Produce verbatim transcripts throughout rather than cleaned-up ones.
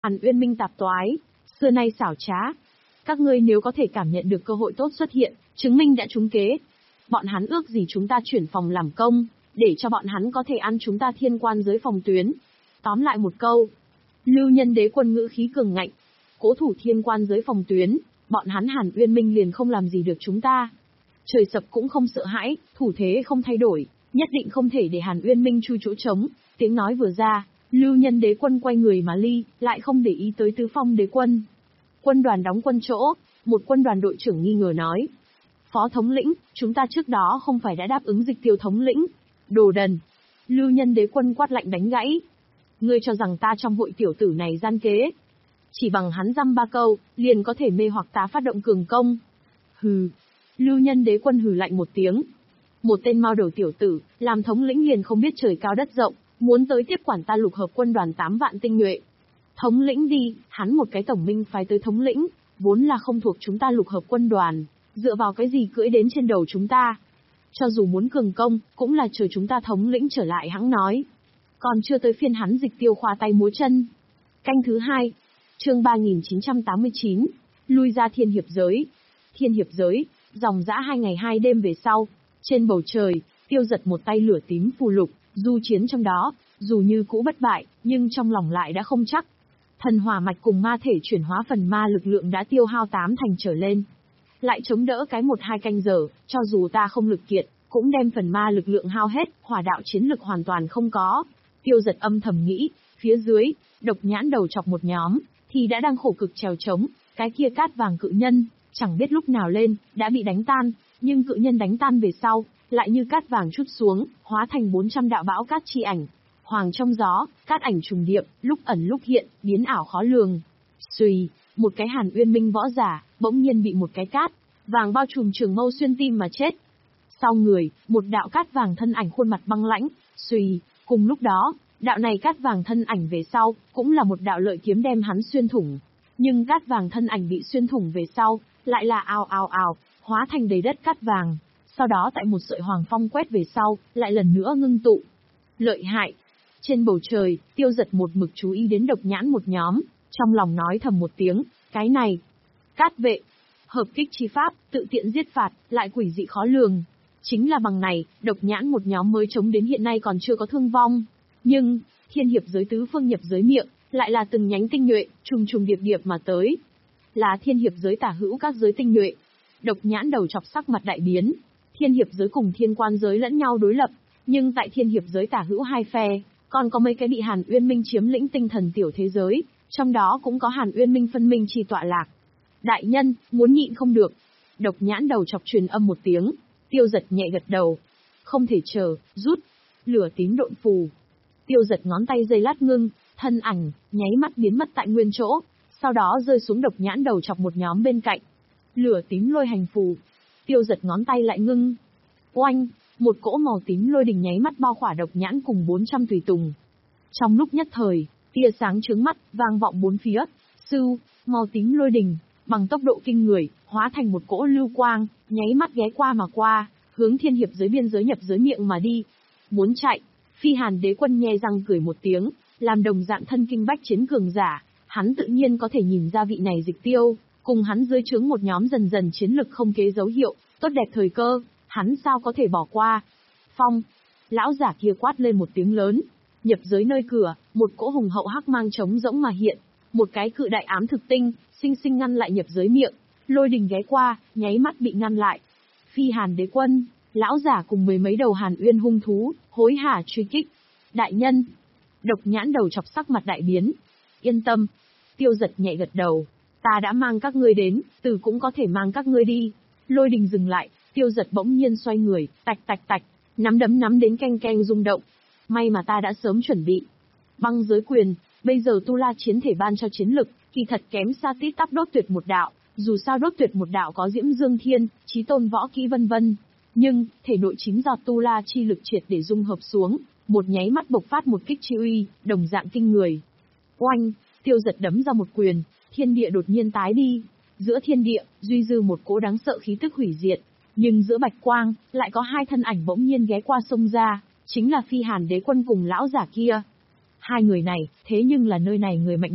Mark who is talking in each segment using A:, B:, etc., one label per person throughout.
A: Hàn Uyên Minh tạp toái, xưa nay xảo trá. Các ngươi nếu có thể cảm nhận được cơ hội tốt xuất hiện, chứng minh đã trúng kế. Bọn hắn ước gì chúng ta chuyển phòng làm công, để cho bọn hắn có thể ăn chúng ta thiên quan giới phòng tuyến. Tóm lại một câu, Lưu Nhân Đế Quân ngữ khí cường ngạnh, cố thủ thiên quan giới phòng tuyến, bọn hắn Hàn Uyên Minh liền không làm gì được chúng ta. Trời sập cũng không sợ hãi, thủ thế không thay đổi, nhất định không thể để Hàn Uyên Minh chui chỗ trống. Tiếng nói vừa ra, Lưu Nhân Đế Quân quay người mà ly, lại không để ý tới Tứ Phong Đế Quân. Quân đoàn đóng quân chỗ, một quân đoàn đội trưởng nghi ngờ nói. Phó thống lĩnh, chúng ta trước đó không phải đã đáp ứng dịch tiêu thống lĩnh. Đồ đần. Lưu Nhân Đế Quân quát lạnh đánh gãy. Ngươi cho rằng ta trong hội tiểu tử này gian kế. Chỉ bằng hắn dăm ba câu, liền có thể mê hoặc ta phát động cường công. Hừ. Lưu Nhân Đế Quân hừ lạnh một tiếng. Một tên mao đầu tiểu tử, làm thống lĩnh liền không biết trời cao đất rộng, muốn tới tiếp quản ta lục hợp quân đoàn tám vạn tinh nhuệ. Thống lĩnh đi, hắn một cái tổng minh phái tới thống lĩnh, vốn là không thuộc chúng ta lục hợp quân đoàn, dựa vào cái gì cưỡi đến trên đầu chúng ta. Cho dù muốn cường công, cũng là chờ chúng ta thống lĩnh trở lại hãng nói. Còn chưa tới phiên hắn dịch tiêu khoa tay múa chân. Canh thứ hai, chương ba nghìn chín trăm tám mươi chín, lui ra thiên hiệp giới. Thiên hiệp giới, dòng dã hai ngày hai đêm về sau, trên bầu trời, Tiêu Giật một tay lửa tím phù lục, du chiến trong đó, dù như cũ bất bại, nhưng trong lòng lại đã không chắc. Thần hỏa mạch cùng ma thể chuyển hóa phần ma lực lượng đã tiêu hao tám thành trở lên. Lại chống đỡ cái một hai canh giờ, cho dù ta không lực kiệt, cũng đem phần ma lực lượng hao hết, hỏa đạo chiến lực hoàn toàn không có. Tiêu Giật âm thầm nghĩ, phía dưới, độc nhãn đầu chọc một nhóm, thì đã đang khổ cực trèo trống, cái kia cát vàng cự nhân, chẳng biết lúc nào lên, đã bị đánh tan, nhưng cự nhân đánh tan về sau, lại như cát vàng trút xuống, hóa thành bốn trăm đạo bão cát chi ảnh. Hoàng trong gió, cát ảnh trùng điệp, lúc ẩn lúc hiện, biến ảo khó lường. Xùy, một cái Hàn Uyên Minh võ giả, bỗng nhiên bị một cái cát vàng bao trùm trường mâu xuyên tim mà chết. Sau người, một đạo cát vàng thân ảnh khuôn mặt băng lãnh, xùy, cùng lúc đó, đạo này cát vàng thân ảnh về sau, cũng là một đạo lợi kiếm đem hắn xuyên thủng. Nhưng cát vàng thân ảnh bị xuyên thủng về sau, lại là ào ào ào, hóa thành đầy đất cát vàng. Sau đó tại một sợi hoàng phong quét về sau, lại lần nữa ngưng tụ. Lợi hại. Trên bầu trời, Tiêu Giật một mực chú ý đến độc nhãn một nhóm, trong lòng nói thầm một tiếng, cái này. Cát vệ. Hợp kích chi pháp, tự tiện giết phạt, lại quỷ dị khó lường. Chính là bằng này, độc nhãn một nhóm mới chống đến hiện nay còn chưa có thương vong. Nhưng, thiên hiệp giới tứ phương nhập giới miệng, lại là từng nhánh tinh nhuệ, trùng trùng điệp điệp mà tới. Là thiên hiệp giới tả hữu các giới tinh nhuệ. Độc nhãn đầu chọc sắc mặt đại biến. Thiên hiệp giới cùng thiên quan giới lẫn nhau đối lập, nhưng tại thiên hiệp giới tả hữu hai phe, còn có mấy cái bị Hàn Uyên Minh chiếm lĩnh tinh thần tiểu thế giới, trong đó cũng có Hàn Uyên Minh phân minh chi tọa lạc. Đại nhân, muốn nhịn không được. Độc nhãn đầu chọc truyền âm một tiếng, Tiêu Giật nhẹ gật đầu. Không thể chờ, rút. Lửa tím độn phù. Tiêu Giật ngón tay dây lát ngưng, thân ảnh, nháy mắt biến mất tại nguyên chỗ, sau đó rơi xuống độc nhãn đầu chọc một nhóm bên cạnh. Lửa tím lôi hành phù. Tiêu Giật ngón tay lại ngưng. Oanh, một cỗ màu tím lôi đình nháy mắt bao khỏa độc nhãn cùng bốn trăm tùy tùng. Trong lúc nhất thời, tia sáng chướng mắt, vang vọng bốn phía. Sưu, màu tím lôi đình, bằng tốc độ kinh người, hóa thành một cỗ lưu quang, nháy mắt ghé qua mà qua, hướng thiên hiệp giới biên giới nhập giới miệng mà đi. Muốn chạy, Phi Hàn Đế Quân nhe răng cười một tiếng, làm đồng dạng thân kinh bách chiến cường giả, hắn tự nhiên có thể nhìn ra vị này dịch tiêu, cùng hắn dưới trướng một nhóm dần dần chiến lực không kế dấu hiệu, tốt đẹp thời cơ, hắn sao có thể bỏ qua. Phong, lão giả kia quát lên một tiếng lớn, nhập giới nơi cửa, một cỗ hùng hậu hắc mang trống rỗng mà hiện, một cái cự đại ám thực tinh, sinh sinh ngăn lại nhập giới miệng, lôi đình ghé qua, nháy mắt bị ngăn lại. Phi Hàn Đế Quân, lão giả cùng mười mấy đầu Hàn Uyên hung thú, hối hả truy kích. Đại nhân, độc nhãn đầu chọc sắc mặt đại biến. Yên tâm. Tiêu Giật nhẹ gật đầu. Ta đã mang các ngươi đến, Tử cũng có thể mang các ngươi đi. Lôi đình dừng lại, Tiêu Giật bỗng nhiên xoay người, tạch tạch tạch, nắm đấm nắm đến keng keng rung động. May mà ta đã sớm chuẩn bị. Băng giới quyền, bây giờ Tu La chiến thể ban cho chiến lực, kỳ thật kém xa tít tắp đốt tuyệt một đạo, dù sao đốt tuyệt một đạo có Diễm Dương Thiên, Chí Tôn võ kỹ vân vân. Nhưng, thể nội chính giọt Tu La chi lực triệt để dung hợp xuống, một nháy mắt bộc phát một kích chi uy, đồng dạng kinh người. Oanh, Tiêu Giật đấm ra một quyền, thiên địa đột nhiên tái đi. Giữa thiên địa, duy dư một cỗ đáng sợ khí tức hủy diệt. Nhưng giữa bạch quang, lại có hai thân ảnh bỗng nhiên ghé qua sông ra, chính là Phi Hàn Đế Quân cùng lão giả kia. Hai người này, thế nhưng là nơi này người mạnh nhất,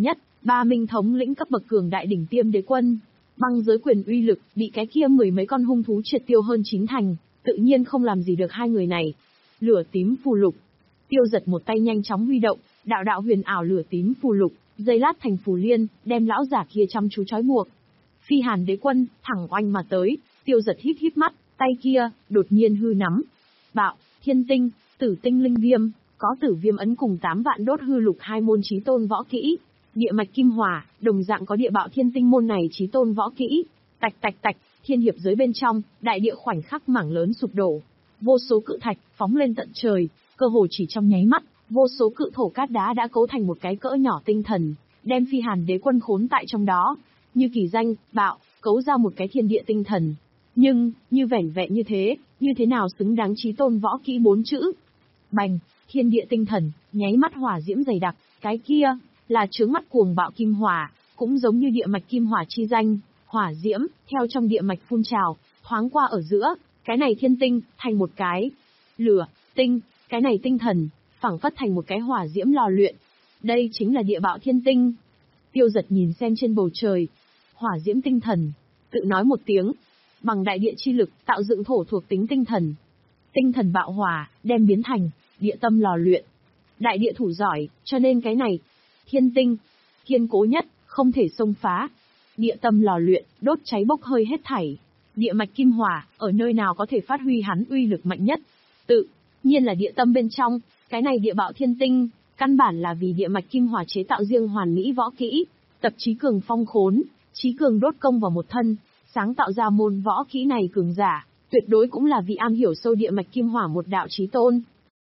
A: Ba minh thống lĩnh cấp bậc cường đại đỉnh tiêm đế quân, băng giới quyền uy lực, bị cái kia mười mấy con hung thú triệt tiêu hơn chín thành, tự nhiên không làm gì được hai người này. Lửa tím phù lục. Tiêu Giật một tay nhanh chóng huy động, đạo đạo huyền ảo lửa tím phù lục, dây lát thành phù liên, đem lão giả kia chăm chú trói buộc. Phi Hàn đế quân, thẳng oanh mà tới, Tiêu Giật híp híp mắt, tay kia, đột nhiên hư nắm. Bạo, thiên tinh, tử tinh linh viêm, có tử viêm ấn cùng tám vạn đốt hư lục hai môn chí tôn võ kỹ. Địa mạch kim hỏa, đồng dạng có địa bạo thiên tinh môn này chí tôn võ kỹ. Tạch tạch tạch, thiên hiệp giới bên trong, đại địa khoảnh khắc mảng lớn sụp đổ. Vô số cự thạch phóng lên tận trời, cơ hồ chỉ trong nháy mắt, vô số cự thổ cát đá đã cấu thành một cái cỡ nhỏ tinh thần, đem Phi Hàn đế quân khốn tại trong đó. Như kỳ danh, bạo, cấu ra một cái thiên địa tinh thần. Nhưng, như vẻn vẹn như thế, như thế nào xứng đáng chí tôn võ kỹ bốn chữ? Bành, thiên địa tinh thần, nháy mắt hỏa diễm dày đặc, cái kia, là chướng mắt cuồng bạo kim hỏa, cũng giống như địa mạch kim hỏa chi danh, hỏa diễm, theo trong địa mạch phun trào, thoáng qua ở giữa, cái này thiên tinh, thành một cái lửa, tinh, cái này tinh thần, phảng phất thành một cái hỏa diễm lò luyện. Đây chính là địa bạo thiên tinh. Tiêu Giật nhìn xem trên bầu trời, hỏa diễm tinh thần, tự nói một tiếng, bằng đại địa chi lực, tạo dựng thổ thuộc tính tinh thần. Tinh thần bạo hỏa, đem biến thành địa tâm lò luyện. Đại địa thủ giỏi, cho nên cái này, thiên tinh, kiên cố nhất, không thể xông phá. Địa tâm lò luyện, đốt cháy bốc hơi hết thảy. Địa mạch kim hỏa, ở nơi nào có thể phát huy hắn uy lực mạnh nhất? Tự nhiên là địa tâm bên trong, cái này địa bạo thiên tinh, căn bản là vì địa mạch kim hỏa chế tạo riêng hoàn mỹ võ kỹ, tập trí cường phong khốn, trí cường đốt công vào một thân, sáng tạo ra môn võ kỹ này cường giả, tuyệt đối cũng là vì am hiểu sâu địa mạch kim hỏa một đạo chí tôn.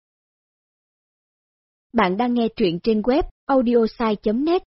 B: Bạn đang nghe truyện trên web audiosai chấm net.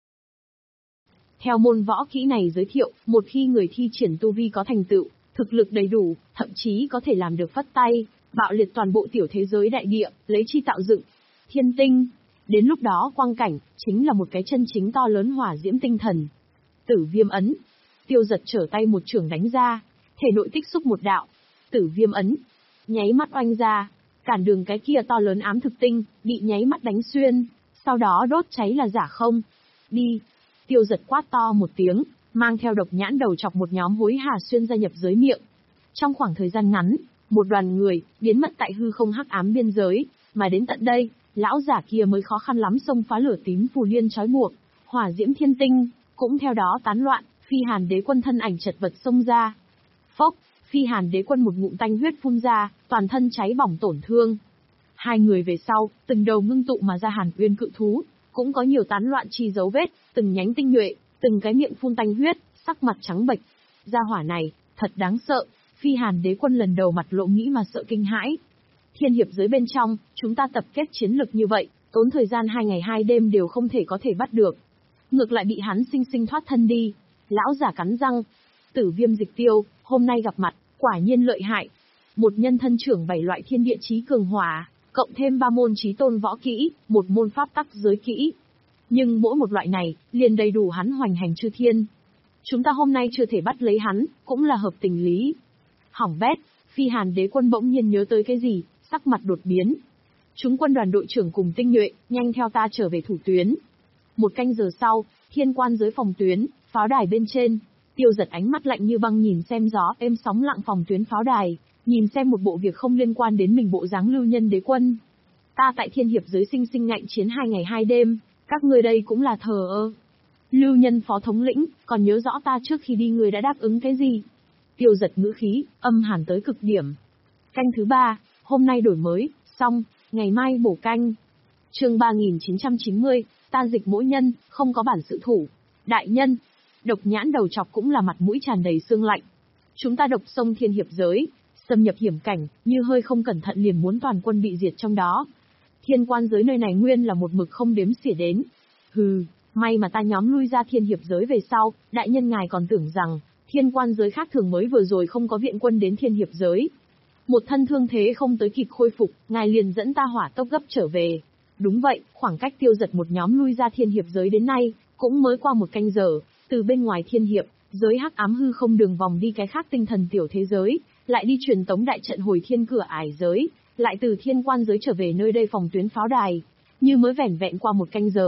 A: Theo môn võ kỹ này giới thiệu, một khi người thi triển tu vi có thành tựu, thực lực đầy đủ, thậm chí có thể làm được phất tay, bạo liệt toàn bộ tiểu thế giới đại địa, lấy chi tạo dựng thiên tinh. Đến lúc đó quang cảnh, chính là một cái chân chính to lớn hỏa diễm tinh thần. Tử viêm ấn. Tiêu Giật trở tay một chưởng đánh ra, thể nội tích xúc một đạo. Tử viêm ấn. Nháy mắt oanh ra, cản đường cái kia to lớn ám thực tinh, bị nháy mắt đánh xuyên, sau đó đốt cháy là giả không. Đi. Tiêu Giật quát to một tiếng, mang theo độc nhãn đầu chọc một nhóm hối hả xuyên gia nhập giới miệng. Trong khoảng thời gian ngắn, một đoàn người, biến mất tại hư không hắc ám biên giới, mà đến tận đây, lão giả kia mới khó khăn lắm xông phá lửa tím phù liên trói buộc, hỏa diễm thiên tinh, cũng theo đó tán loạn, Phi Hàn đế quân thân ảnh chật vật xông ra. Phốc, Phi Hàn đế quân một ngụm tanh huyết phun ra, toàn thân cháy bỏng tổn thương. Hai người về sau, từng đầu ngưng tụ mà ra Hàn Uyên cự thú, cũng có nhiều tán loạn chi dấu vết, từng nhánh tinh nhuệ, từng cái miệng phun tanh huyết, sắc mặt trắng bệch. Gia hỏa này, thật đáng sợ. Phi Hàn đế quân lần đầu mặt lộ nghĩ mà sợ kinh hãi. Thiên hiệp giới bên trong, chúng ta tập kết chiến lực như vậy, tốn thời gian hai ngày hai đêm đều không thể có thể bắt được. Ngược lại bị hắn sinh sinh thoát thân đi. Lão giả cắn răng. Tử viêm dịch tiêu, hôm nay gặp mặt, quả nhiên lợi hại. Một nhân thân trưởng bảy loại thiên địa chí cường hỏa, cộng thêm ba môn chí tôn võ kỹ, một môn pháp tắc giới kỹ. Nhưng mỗi một loại này, liền đầy đủ hắn hoành hành chư thiên. Chúng ta hôm nay chưa thể bắt lấy hắn, cũng là hợp tình lý. Hỏng bét, Phi Hàn đế quân bỗng nhiên nhớ tới cái gì, sắc mặt đột biến. Chúng quân đoàn đội trưởng cùng tinh nhuệ, nhanh theo ta trở về thủ tuyến. Một canh giờ sau, thiên quan giới phòng tuyến, pháo đài bên trên, Tiêu Giật ánh mắt lạnh như băng nhìn xem gió êm sóng lặng phòng tuyến pháo đài, nhìn xem một bộ việc không liên quan đến mình bộ dáng lưu nhân đế quân. Ta tại thiên hiệp giới sinh sinh ngạnh chiến hai ngày hai đêm, các ngươi đây cũng là thờ ơ. Lưu nhân phó thống lĩnh, còn nhớ rõ ta trước khi đi người đã đáp ứng cái gì? Tiêu Giật ngữ khí, âm hàn tới cực điểm. Canh thứ ba, hôm nay đổi mới, xong, ngày mai bổ canh. Chương ba nghìn chín trăm chín mươi, ta dịch mỗi nhân, không có bản sự thủ. Đại nhân, độc nhãn đầu chọc cũng là mặt mũi tràn đầy sương lạnh. Chúng ta độc sông thiên hiệp giới, xâm nhập hiểm cảnh, như hơi không cẩn thận liền muốn toàn quân bị diệt trong đó. Thiên quan giới nơi này nguyên là một mực không đếm xỉa đến. Hừ, may mà ta nhóm lui ra thiên hiệp giới về sau, đại nhân ngài còn tưởng rằng, thiên quan giới khác thường mới vừa rồi không có viện quân đến thiên hiệp giới. Một thân thương thế không tới kịp khôi phục, ngài liền dẫn ta hỏa tốc gấp trở về. Đúng vậy, khoảng cách Tiêu Giật một nhóm lui ra thiên hiệp giới đến nay, cũng mới qua một canh giờ, từ bên ngoài thiên hiệp, giới hắc ám hư không đường vòng đi cái khác tinh thần tiểu thế giới, lại đi truyền tống đại trận hồi thiên cửa ải giới, lại từ thiên quan giới trở về nơi đây phòng tuyến pháo đài. Như mới vẻn vẹn qua một canh giờ,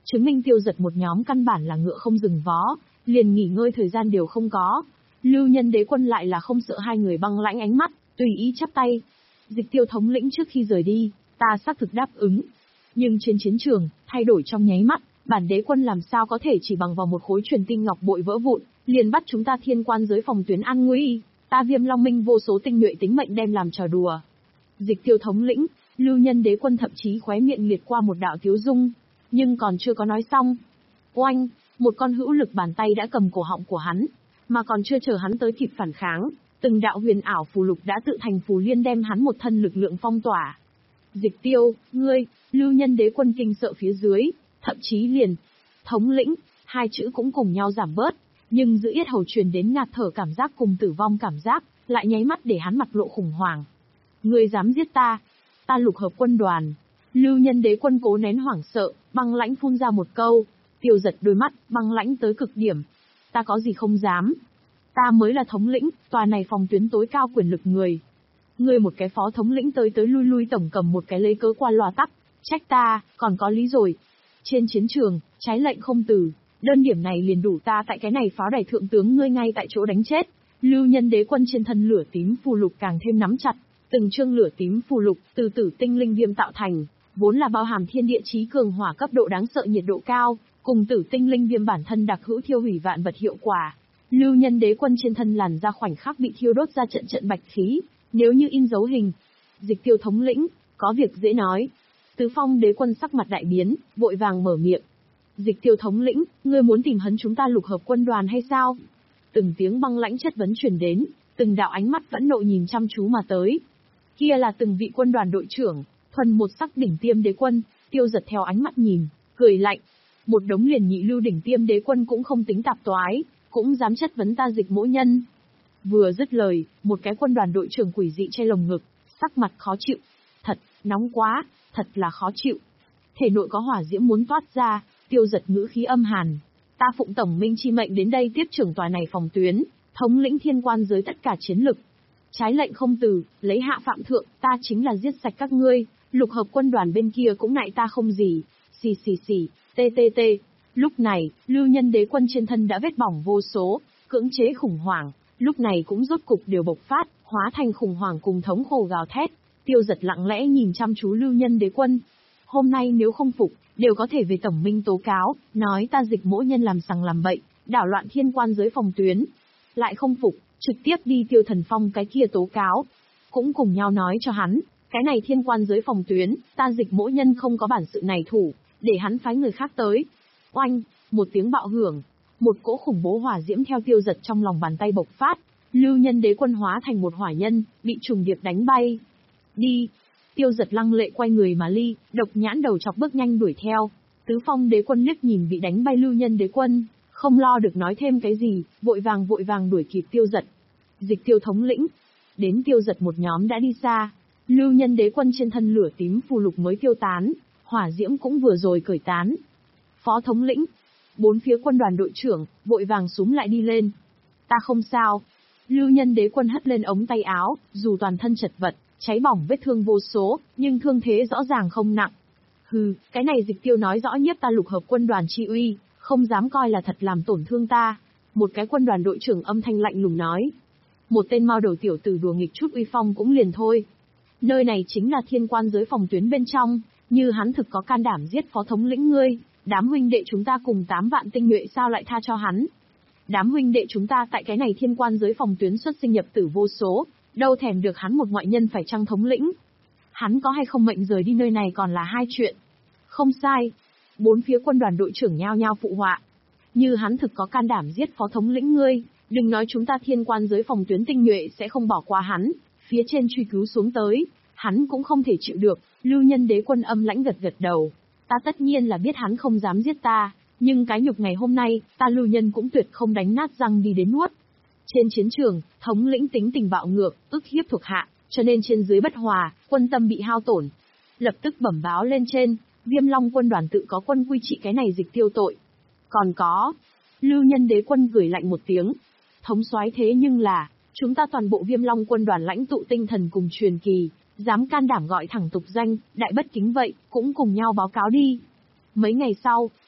A: Chứng minh Tiêu Dật một nhóm căn bản là ngựa không dừng vó, liền nghỉ ngơi thời gian đều không có. Lưu Nhân Đế Quân lại là không sợ hai người băng lãnh ánh mắt, tùy ý chắp tay. Dịch Tiêu thống lĩnh trước khi rời đi, ta xác thực đáp ứng. Nhưng trên chiến trường, thay đổi trong nháy mắt, bản đế quân làm sao có thể chỉ bằng vào một khối truyền tinh ngọc bội vỡ vụn, liền bắt chúng ta thiên quan giới phòng tuyến an nguy. Ta Viêm Long Minh vô số tinh nhuệ tính mệnh đem làm trò đùa. Dịch Tiêu thống lĩnh, Lưu Nhân Đế Quân thậm chí khóe miệng liệt qua một đạo tiếu dung, nhưng còn chưa có nói xong. Oanh, một con hữu lực bàn tay đã cầm cổ họng của hắn, mà còn chưa chờ hắn tới kịp phản kháng, từng đạo huyền ảo phù lục đã tự thành phù liên đem hắn một thân lực lượng phong tỏa. Dịch Tiêu, ngươi, Lưu Nhân Đế Quân kinh sợ phía dưới, thậm chí liền, thống lĩnh, hai chữ cũng cùng nhau giảm bớt, nhưng giữa yết hầu truyền đến ngạt thở cảm giác cùng tử vong cảm giác, lại nháy mắt để hắn mặt lộ khủng hoảng. Ngươi dám giết ta, ta Lục Hợp Quân đoàn. Lưu Nhân Đế Quân cố nén hoảng sợ, băng lãnh phun ra một câu. Tiêu Dật đôi mắt, băng lãnh tới cực điểm. Ta có gì không dám. Ta mới là thống lĩnh, tòa này phòng tuyến tối cao quyền lực người. Ngươi một cái phó thống lĩnh tới tới lui lui tổng cầm một cái lấy cớ qua loa tắc, trách ta, còn có lý rồi. Trên chiến trường, trái lệnh không từ, đơn điểm này liền đủ ta tại cái này pháo đài thượng tướng ngươi ngay tại chỗ đánh chết. Lưu Nhân Đế Quân trên thân lửa tím phù lục càng thêm nắm chặt, từng chương lửa tím phù lục từ tử tinh linh viêm tạo thành, vốn là bao hàm thiên địa chí cường hỏa cấp độ đáng sợ nhiệt độ cao, cùng tử tinh linh viêm bản thân đặc hữu thiêu hủy vạn vật hiệu quả. Lưu Nhân Đế Quân trên thân làn ra khoảnh khắc bị thiêu đốt ra trận trận bạch khí, nếu như in dấu hình. Dịch Tiêu thống lĩnh, có việc dễ nói. Tứ Phong Đế Quân sắc mặt đại biến, vội vàng mở miệng. Dịch Tiêu thống lĩnh, ngươi muốn tìm hấn chúng ta Lục Hợp Quân đoàn hay sao? Từng tiếng băng lãnh chất vấn truyền đến, từng đạo ánh mắt phẫn nộ nhìn chăm chú mà tới. Kia là từng vị quân đoàn đội trưởng, thuần một sắc đỉnh tiêm đế quân. Tiêu Dật theo ánh mắt nhìn, cười lạnh. Một đống liền nhị lưu đỉnh tiêm đế quân cũng không tính tạp toái, cũng dám chất vấn ta Dịch Mỗ Nhân. Vừa dứt lời, một cái quân đoàn đội trưởng quỷ dị che lồng ngực, sắc mặt khó chịu. Thật, nóng quá, thật là khó chịu. Thể nội có hỏa diễm muốn toát ra. Tiêu Dật ngữ khí âm hàn. Ta phụng tổng minh chi mệnh đến đây tiếp trưởng tòa này phòng tuyến, thống lĩnh thiên quan giới tất cả chiến lực. Trái lệnh không từ, lấy hạ phạm thượng, ta chính là giết sạch các ngươi. Lục Hợp Quân đoàn bên kia cũng nại ta không gì. Xì xì xì, tê tê tê. Lúc này, Lưu Nhân Đế Quân trên thân đã vết bỏng vô số, cưỡng chế khủng hoảng, lúc này cũng rốt cục đều bộc phát, hóa thành khủng hoảng cùng thống khổ gào thét. Tiêu Dật lặng lẽ nhìn chăm chú Lưu Nhân Đế Quân. Hôm nay nếu không phục, đều có thể về tổng minh tố cáo, nói ta Dịch Mỗ Nhân làm sằng làm bậy, đảo loạn thiên quan giới phòng tuyến. Lại không phục, trực tiếp đi Tiêu Thần Phong cái kia tố cáo. Cũng cùng nhau nói cho hắn, cái này thiên quan giới phòng tuyến, ta Dịch Mỗ Nhân không có bản sự này thủ, để hắn phái người khác tới. Oanh, một tiếng bạo hưởng, một cỗ khủng bố hỏa diễm theo Tiêu Dật trong lòng bàn tay bộc phát. Lưu Nhân Đế Quân hóa thành một hỏa nhân, bị trùng điệp đánh bay. Đi! Tiêu Dật lăng lệ quay người mà ly, độc nhãn đầu chọc bước nhanh đuổi theo. Tứ Phong Đế Quân liếc nhìn bị đánh bay Lưu Nhân Đế Quân, không lo được nói thêm cái gì, vội vàng vội vàng đuổi kịp Tiêu Dật. Dịch Tiêu thống lĩnh. Đến Tiêu Dật một nhóm đã đi xa. Lưu Nhân Đế Quân trên thân lửa tím phù lục mới tiêu tán, hỏa diễm cũng vừa rồi cởi tán. Phó thống lĩnh. Bốn phía quân đoàn đội trưởng, vội vàng xúm lại đi lên. Ta không sao. Lưu Nhân Đế Quân hất lên ống tay áo, dù toàn thân chật vật, cháy bỏng vết thương vô số, nhưng thương thế rõ ràng không nặng. Hừ, cái này Dịch Tiêu nói rõ nhiếp ta Lục Hợp Quân đoàn chi uy, không dám coi là thật làm tổn thương ta. Một cái quân đoàn đội trưởng âm thanh lạnh lùng nói. Một tên mao đầu tiểu tử đùa nghịch chút uy phong cũng liền thôi. Nơi này chính là thiên quan giới phòng tuyến bên trong, như hắn thực có can đảm giết phó thống lĩnh ngươi, đám huynh đệ chúng ta cùng tám vạn tinh nhuệ sao lại tha cho hắn. Đám huynh đệ chúng ta tại cái này thiên quan giới phòng tuyến xuất sinh nhập tử vô số, đâu thèm được hắn một ngoại nhân phải chăng thống lĩnh. Hắn có hay không mệnh rời đi nơi này còn là hai chuyện. Không sai. Bốn phía quân đoàn đội trưởng nhao nhao phụ họa. Như hắn thực có can đảm giết phó thống lĩnh ngươi, đừng nói chúng ta thiên quan giới phòng tuyến tinh nhuệ sẽ không bỏ qua hắn, phía trên truy cứu xuống tới, hắn cũng không thể chịu được. Lưu Nhân Đế Quân âm lãnh gật gật đầu. Ta tất nhiên là biết hắn không dám giết ta, nhưng cái nhục ngày hôm nay, ta Lưu Nhân cũng tuyệt không đánh nát răng đi đến nuốt. Trên chiến trường, thống lĩnh tính tình bạo ngược, ức hiếp thuộc hạ, cho nên trên dưới bất hòa, quân tâm bị hao tổn. Lập tức bẩm báo lên trên, Viêm Long quân đoàn tự có quân quy trị cái này Dịch Tiêu tội. Còn có, Lưu Nhân Đế Quân gửi lạnh một tiếng. Thống soái thế nhưng là, chúng ta toàn bộ Viêm Long quân đoàn lãnh tụ tinh thần cùng truyền kỳ, dám can đảm gọi thẳng tục danh, đại bất kính vậy, cũng cùng nhau báo cáo đi. Mấy ngày sau,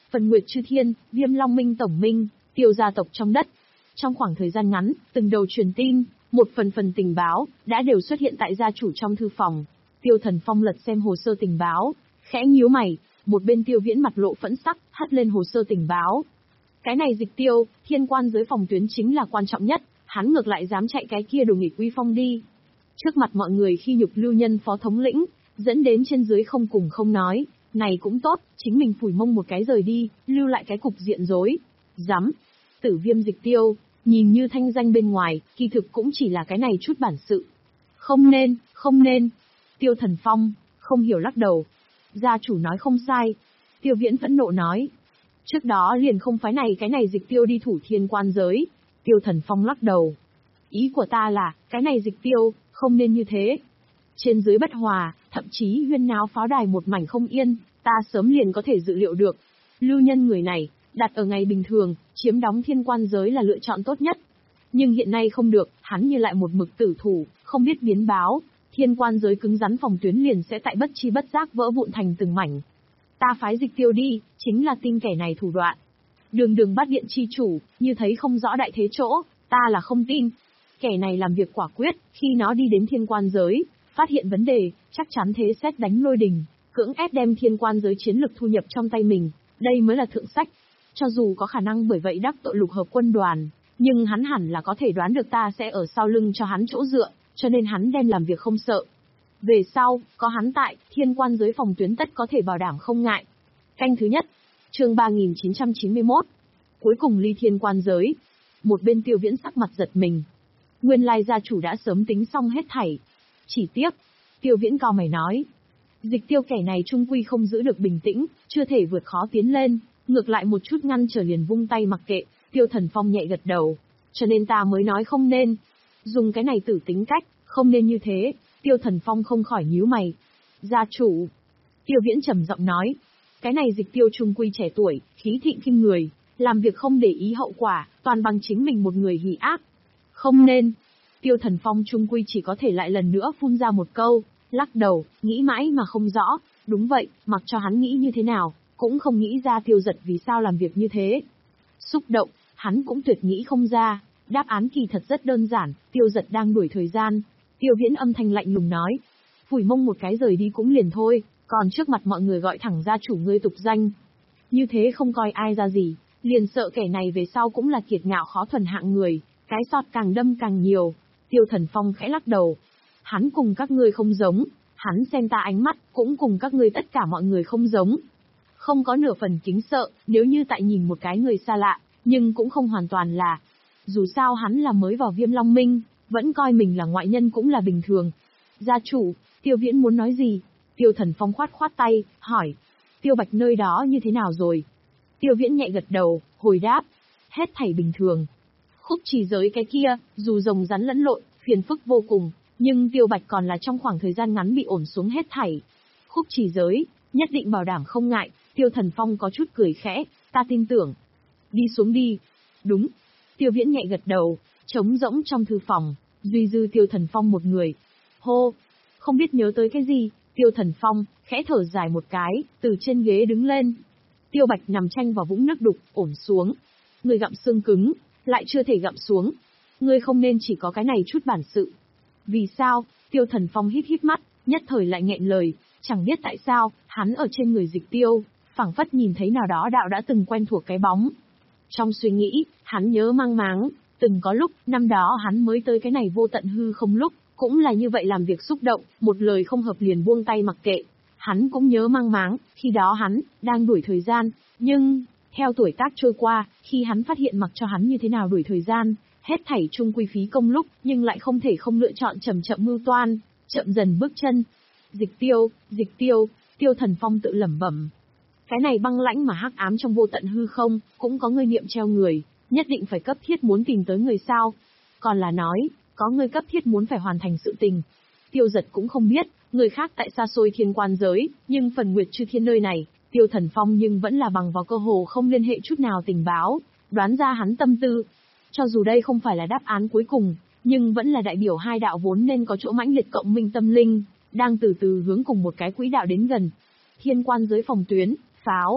A: Phần Nguyệt Chư Thiên, Viêm Long Minh Tổng Minh, Tiêu gia tộc trong đất. Trong khoảng thời gian ngắn, từng đầu truyền tin, một phần phần tình báo, đã đều xuất hiện tại gia chủ trong thư phòng. Tiêu Thần Phong lật xem hồ sơ tình báo, khẽ nhíu mày, một bên Tiêu Viễn mặt lộ phẫn sắc, hất lên hồ sơ tình báo. Cái này Dịch Tiêu, thiên quan giới phòng tuyến chính là quan trọng nhất, hắn ngược lại dám chạy cái kia đồ nghịch uy phong đi. Trước mặt mọi người khi nhục Lưu Nhân phó thống lĩnh, dẫn đến trên dưới không cùng không nói, này cũng tốt, chính mình phủi mông một cái rời đi, lưu lại cái cục diện rối. Dám, Tử Viêm Dịch Tiêu, nhìn như thanh danh bên ngoài, kỳ thực cũng chỉ là cái này chút bản sự. Không nên, không nên. Tiêu Thần Phong, không hiểu lắc đầu. Gia chủ nói không sai. Tiêu Viễn phẫn nộ nói. Trước đó liền không phái này cái này Dịch Tiêu đi thủ thiên quan giới. Tiêu Thần Phong lắc đầu. Ý của ta là, cái này Dịch Tiêu, không nên như thế. Trên dưới bất hòa, thậm chí huyên náo pháo đài một mảnh không yên, ta sớm liền có thể dự liệu được. Lưu Nhân người này, đặt ở ngày bình thường, chiếm đóng thiên quan giới là lựa chọn tốt nhất. Nhưng hiện nay không được, hắn như lại một mực tử thủ, không biết biến báo, thiên quan giới cứng rắn phòng tuyến liền sẽ tại bất chi bất giác vỡ vụn thành từng mảnh. Ta phái Dịch Tiêu đi, chính là tin kẻ này thủ đoạn. Đường đường Bát Điện chi chủ, như thấy không rõ đại thế chỗ, ta là không tin. Kẻ này làm việc quả quyết, khi nó đi đến thiên quan giới, phát hiện vấn đề, chắc chắn thế xét đánh lôi đình, cưỡng ép đem thiên quan giới chiến lực thu nhập trong tay mình, đây mới là thượng sách. Cho dù có khả năng bởi vậy đắc tội lục hợp quân đoàn, nhưng hắn hẳn là có thể đoán được ta sẽ ở sau lưng cho hắn chỗ dựa, cho nên hắn đem làm việc không sợ. Về sau, có hắn tại, thiên quan giới phòng tuyến tất có thể bảo đảm không ngại. Canh thứ nhất, chương ba nghìn chín trăm chín mươi mốt. Cuối cùng ly thiên quan giới. Một bên Tiêu Viễn sắc mặt giật mình. Nguyên lai gia chủ đã sớm tính xong hết thảy. Chỉ tiếc, Tiêu Viễn cao mày nói. Dịch Tiêu kẻ này trung quy không giữ được bình tĩnh, chưa thể vượt khó tiến lên, ngược lại một chút ngăn trở liền vung tay mặc kệ. Tiêu Thần Phong nhẹ gật đầu. Cho nên ta mới nói không nên. Dùng cái này tử tính cách, không nên như thế. Tiêu Thần Phong không khỏi nhíu mày. Gia chủ. Tiêu Viễn trầm giọng nói. Cái này Dịch Tiêu trung quy trẻ tuổi, khí thịnh kinh người, làm việc không để ý hậu quả, toàn bằng chính mình một người hỉ ác. Không nên. Tiêu Thần Phong trung quy chỉ có thể lại lần nữa phun ra một câu, lắc đầu, nghĩ mãi mà không rõ. Đúng vậy, mặc cho hắn nghĩ như thế nào, cũng không nghĩ ra Tiêu Giật vì sao làm việc như thế. Xúc động, hắn cũng tuyệt nghĩ không ra. Đáp án kỳ thật rất đơn giản, Tiêu Giật đang đuổi thời gian. Tiêu Viễn âm thanh lạnh lùng nói. Phủi mông một cái rời đi cũng liền thôi, còn trước mặt mọi người gọi thẳng gia chủ ngươi tục danh. Như thế không coi ai ra gì, liền sợ kẻ này về sau cũng là kiệt ngạo khó thuần hạng người, cái sọt càng đâm càng nhiều. Tiêu Thần Phong khẽ lắc đầu. Hắn cùng các ngươi không giống, hắn xem ta ánh mắt, cũng cùng các ngươi tất cả mọi người không giống. Không có nửa phần kính sợ, nếu như tại nhìn một cái người xa lạ, nhưng cũng không hoàn toàn là. Dù sao hắn là mới vào Viêm Long Minh, vẫn coi mình là ngoại nhân cũng là bình thường. Gia chủ, Tiêu Viễn muốn nói gì? Tiêu Thần Phong khoát khoát tay, hỏi. Tiêu Bạch nơi đó như thế nào rồi? Tiêu Viễn nhẹ gật đầu, hồi đáp. Hết thảy bình thường. Khúc Trì giới cái kia, dù rồng rắn lẫn lộn, phiền phức vô cùng, nhưng Tiêu Bạch còn là trong khoảng thời gian ngắn bị ổn xuống hết thảy. Khúc Trì giới, nhất định bảo đảm không ngại. Tiêu Thần Phong có chút cười khẽ, ta tin tưởng. Đi xuống đi. Đúng. Tiêu Viễn nhẹ gật đầu, trống rỗng trong thư phòng, duy dư Tiêu Thần Phong một người. Hô, không biết nhớ tới cái gì, Tiêu Thần Phong, khẽ thở dài một cái, từ trên ghế đứng lên. Tiêu Bạch nằm tranh vào vũng nước đục, ổn xuống. Người gặm xương cứng, lại chưa thể gặm xuống. Ngươi không nên chỉ có cái này chút bản sự. Vì sao? Tiêu Thần Phong híp híp mắt, nhất thời lại nghẹn lời, chẳng biết tại sao, hắn ở trên người Dịch Tiêu, phảng phất nhìn thấy nào đó đạo đã từng quen thuộc cái bóng. Trong suy nghĩ, hắn nhớ mang máng, từng có lúc, năm đó hắn mới tới cái này vô tận hư không lúc, cũng là như vậy làm việc xúc động, một lời không hợp liền buông tay mặc kệ. Hắn cũng nhớ mang máng, khi đó hắn, đang đuổi thời gian, nhưng, theo tuổi tác trôi qua, khi hắn phát hiện mặc cho hắn như thế nào đuổi thời gian, hết thảy chung quy phí công lúc, nhưng lại không thể không lựa chọn chậm chậm mưu toan, chậm dần bước chân. Dịch Tiêu, Dịch Tiêu, Tiêu Thần Phong tự lẩm bẩm. Cái này băng lãnh mà hắc ám trong vô tận hư không, cũng có ngươi niệm treo người, nhất định phải cấp thiết muốn tìm tới người sao. Còn là nói, có người cấp thiết muốn phải hoàn thành sự tình. Tiêu Giật cũng không biết, người khác tại xa xôi thiên quan giới, nhưng phần Nguyệt Chư Thiên nơi này, Tiêu Thần Phong nhưng vẫn là bằng vào cơ hồ không liên hệ chút nào tình báo, đoán ra hắn tâm tư. Cho dù đây không phải là đáp án cuối cùng, nhưng vẫn là đại biểu hai đạo vốn nên có chỗ mãnh liệt cộng minh tâm linh, đang từ từ hướng cùng một cái quỹ đạo đến gần. Thiên quan giới phòng tuyến, pháo,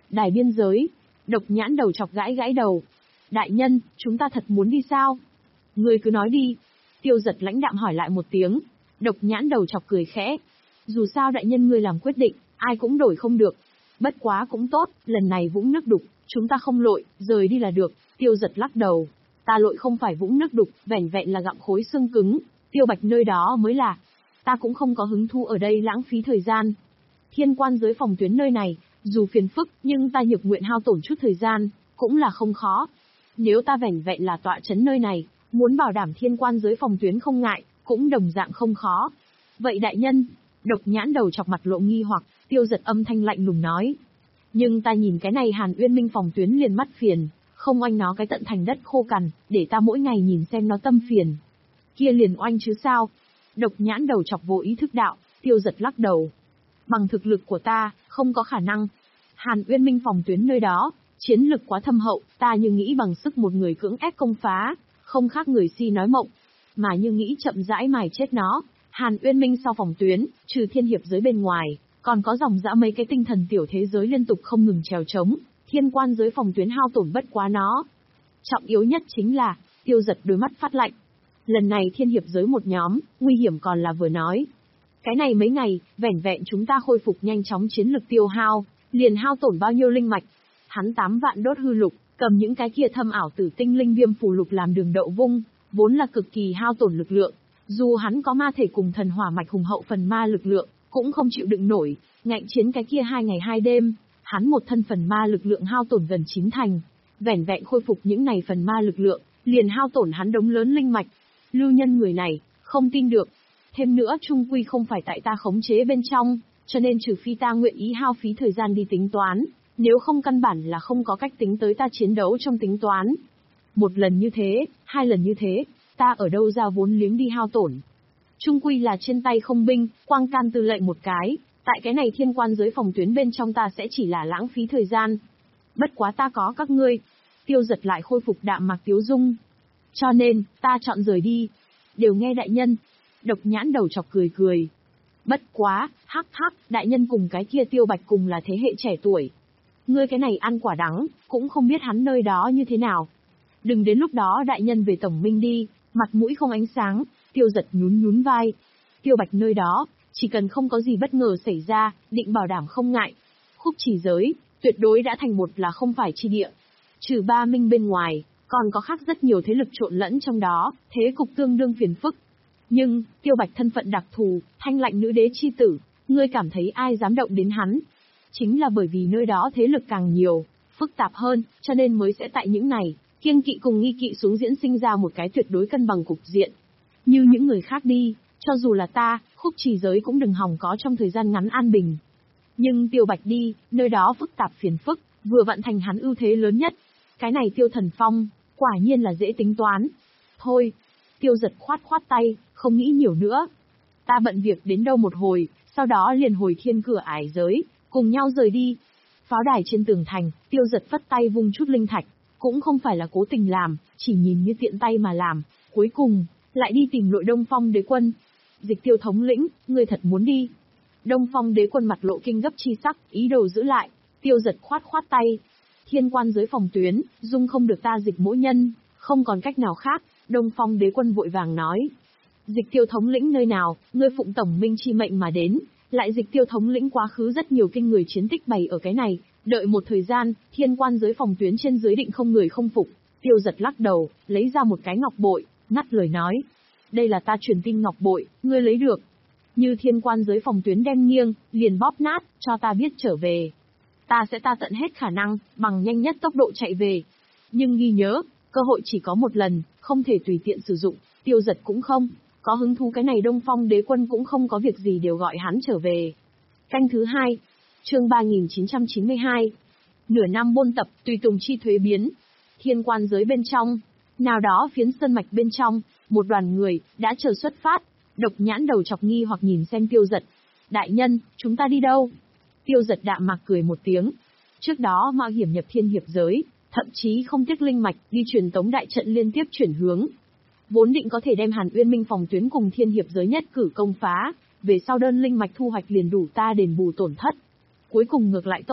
A: Đài biên giới. Độc nhãn đầu chọc gãi gãi đầu. Đại nhân, chúng ta thật muốn đi sao? Ngươi cứ nói đi. Tiêu Giật lãnh đạm hỏi lại một tiếng. Độc nhãn đầu chọc cười khẽ. Dù sao đại nhân ngươi làm quyết định, ai cũng đổi không được. Bất quá cũng tốt, lần này vũng nước đục, chúng ta không lội, rời đi là được. Tiêu Giật lắc đầu. Ta lội không phải vũng nước đục, vẻn vẹn là gặm khối xương cứng. Tiêu Bạch nơi đó mới là. Ta cũng không có hứng thú ở đây lãng phí thời gian. Thiên quan giới phòng tuyến nơi này, dù phiền phức, nhưng ta nhược nguyện hao tổn chút thời gian, cũng là không khó. Nếu ta vẻn vẹn là tọa chấn nơi này, muốn bảo đảm thiên quan giới phòng tuyến không ngại, cũng đồng dạng không khó. Vậy đại nhân, độc nhãn đầu chọc mặt lộ nghi hoặc, Tiêu Giật âm thanh lạnh lùng nói. Nhưng ta nhìn cái này Hàn Uyên Minh phòng tuyến liền mắt phiền, không oanh nó cái tận thành đất khô cằn, để ta mỗi ngày nhìn xem nó tâm phiền. Kia liền oanh chứ sao? Độc nhãn đầu chọc vô ý thức đạo, Tiêu Giật lắc đầu. Bằng thực lực của ta, không có khả năng. Hàn Uyên Minh phòng tuyến nơi đó, chiến lực quá thâm hậu, ta như nghĩ bằng sức một người cưỡng ép công phá, không khác người si nói mộng. Mà như nghĩ chậm rãi mài chết nó, Hàn Uyên Minh sau phòng tuyến, trừ thiên hiệp giới bên ngoài, còn có dòng dã mấy cái tinh thần tiểu thế giới liên tục không ngừng trèo trống, thiên quan giới phòng tuyến hao tổn bất quá nó. Trọng yếu nhất chính là, Tiêu Giật đôi mắt phát lạnh. Lần này thiên hiệp giới một nhóm, nguy hiểm còn là vừa nói. Cái này mấy ngày, vẻn vẹn chúng ta khôi phục nhanh chóng chiến lực tiêu hao, liền hao tổn bao nhiêu linh mạch. Hắn tám vạn đốt hư lục, cầm những cái kia thâm ảo tử tinh linh viêm phù lục làm đường đậu vung, vốn là cực kỳ hao tổn lực lượng. Dù hắn có ma thể cùng thần hỏa mạch hùng hậu phần ma lực lượng, cũng không chịu đựng nổi, ngạnh chiến cái kia hai ngày hai đêm, hắn một thân phần ma lực lượng hao tổn gần chín thành. Vẻn vẹn khôi phục những này phần ma lực lượng, liền hao tổn hắn đống lớn linh mạch. Lưu Nhân người này, không tin được. Thêm nữa trung quy không phải tại ta khống chế bên trong, cho nên trừ phi ta nguyện ý hao phí thời gian đi tính toán, nếu không căn bản là không có cách tính tới ta chiến đấu trong tính toán. Một lần như thế, hai lần như thế, ta ở đâu ra vốn liếng đi hao tổn. Trung quy là trên tay không binh, quang can tư lệnh một cái, tại cái này thiên quan giới phòng tuyến bên trong ta sẽ chỉ là lãng phí thời gian. Bất quá ta có các ngươi. Tiêu Giật lại khôi phục đạm mạc tiếu dung. Cho nên, ta chọn rời đi. Đều nghe đại nhân. Độc nhãn đầu chọc cười cười. Bất quá, hắc hắc, đại nhân cùng cái kia Tiêu Bạch cùng là thế hệ trẻ tuổi. Ngươi cái này ăn quả đắng, cũng không biết hắn nơi đó như thế nào. Đừng đến lúc đó đại nhân về tổng minh đi, mặt mũi không ánh sáng. Tiêu Giật nhún nhún vai. Tiêu Bạch nơi đó, chỉ cần không có gì bất ngờ xảy ra, định bảo đảm không ngại. Khúc chỉ giới, tuyệt đối đã thành một là không phải chi địa. Trừ ba minh bên ngoài, còn có khác rất nhiều thế lực trộn lẫn trong đó, thế cục tương đương phiền phức. Nhưng, Tiêu Bạch thân phận đặc thù, thanh lạnh nữ đế chi tử, ngươi cảm thấy ai dám động đến hắn? Chính là bởi vì nơi đó thế lực càng nhiều, phức tạp hơn, cho nên mới sẽ tại những này, kiêng kỵ cùng nghi kỵ xuống diễn sinh ra một cái tuyệt đối cân bằng cục diện. Như những người khác đi, cho dù là ta, khúc trì giới cũng đừng hòng có trong thời gian ngắn an bình. Nhưng Tiêu Bạch đi, nơi đó phức tạp phiền phức, vừa vận thành hắn ưu thế lớn nhất. Cái này Tiêu Thần Phong, quả nhiên là dễ tính toán. Thôi, Tiêu Giật khoát khoát tay, không nghĩ nhiều nữa. Ta bận việc đến đâu một hồi, sau đó liền hồi thiên cửa ải giới, cùng nhau rời đi. Pháo đài trên tường thành, Tiêu Giật phất tay vung chút linh thạch, cũng không phải là cố tình làm, chỉ nhìn như tiện tay mà làm. Cuối cùng, lại đi tìm Lội Đông Phong đế quân. Dịch Tiêu thống lĩnh, ngươi thật muốn đi? Đông Phong đế quân mặt lộ kinh gấp chi sắc, ý đồ giữ lại. Tiêu Giật khoát khoát tay. Thiên quan giới phòng tuyến, dung không được ta dịch mỗi nhân, không còn cách nào khác. Đông Phong đế quân vội vàng nói. Dịch Tiêu thống lĩnh nơi nào, ngươi phụng tổng minh chi mệnh mà đến, lại Dịch Tiêu thống lĩnh quá khứ rất nhiều kinh người chiến tích bày ở cái này, đợi một thời gian, thiên quan giới phòng tuyến trên dưới định không người không phục. Tiêu Giật lắc đầu, lấy ra một cái ngọc bội, ngắt lời nói. Đây là ta truyền tin ngọc bội, ngươi lấy được. Như thiên quan giới phòng tuyến đem nghiêng, liền bóp nát, cho ta biết trở về. Ta sẽ ta tận hết khả năng, bằng nhanh nhất tốc độ chạy về. Nhưng ghi nhớ, cơ hội chỉ có một lần, không thể tùy tiện sử dụng. Tiêu Giật cũng không, có hứng thú cái này Đông Phong đế quân cũng không có việc gì đều gọi hắn trở về. Canh thứ hai, chương ba nghìn chín trăm chín mươi hai. Nửa năm buôn tập, tùy tùng chi thuế biến. Thiên quan giới bên trong, nào đó phiến sơn mạch bên trong, một đoàn người, đã chờ xuất phát. Độc nhãn đầu chọc nghi hoặc nhìn xem Tiêu Giật. Đại nhân, chúng ta đi đâu? Tiêu Giật đạm mạc cười một tiếng. Trước đó mạo hiểm nhập thiên hiệp giới, thậm chí không tiếc linh mạch, đi truyền tống đại trận liên tiếp chuyển hướng. Vốn định có thể đem Hàn Uyên Minh phòng tuyến cùng thiên hiệp giới nhất cử công phá, về sau đơn linh mạch thu hoạch liền đủ ta đền bù tổn thất. Cuối cùng ngược lại tốt,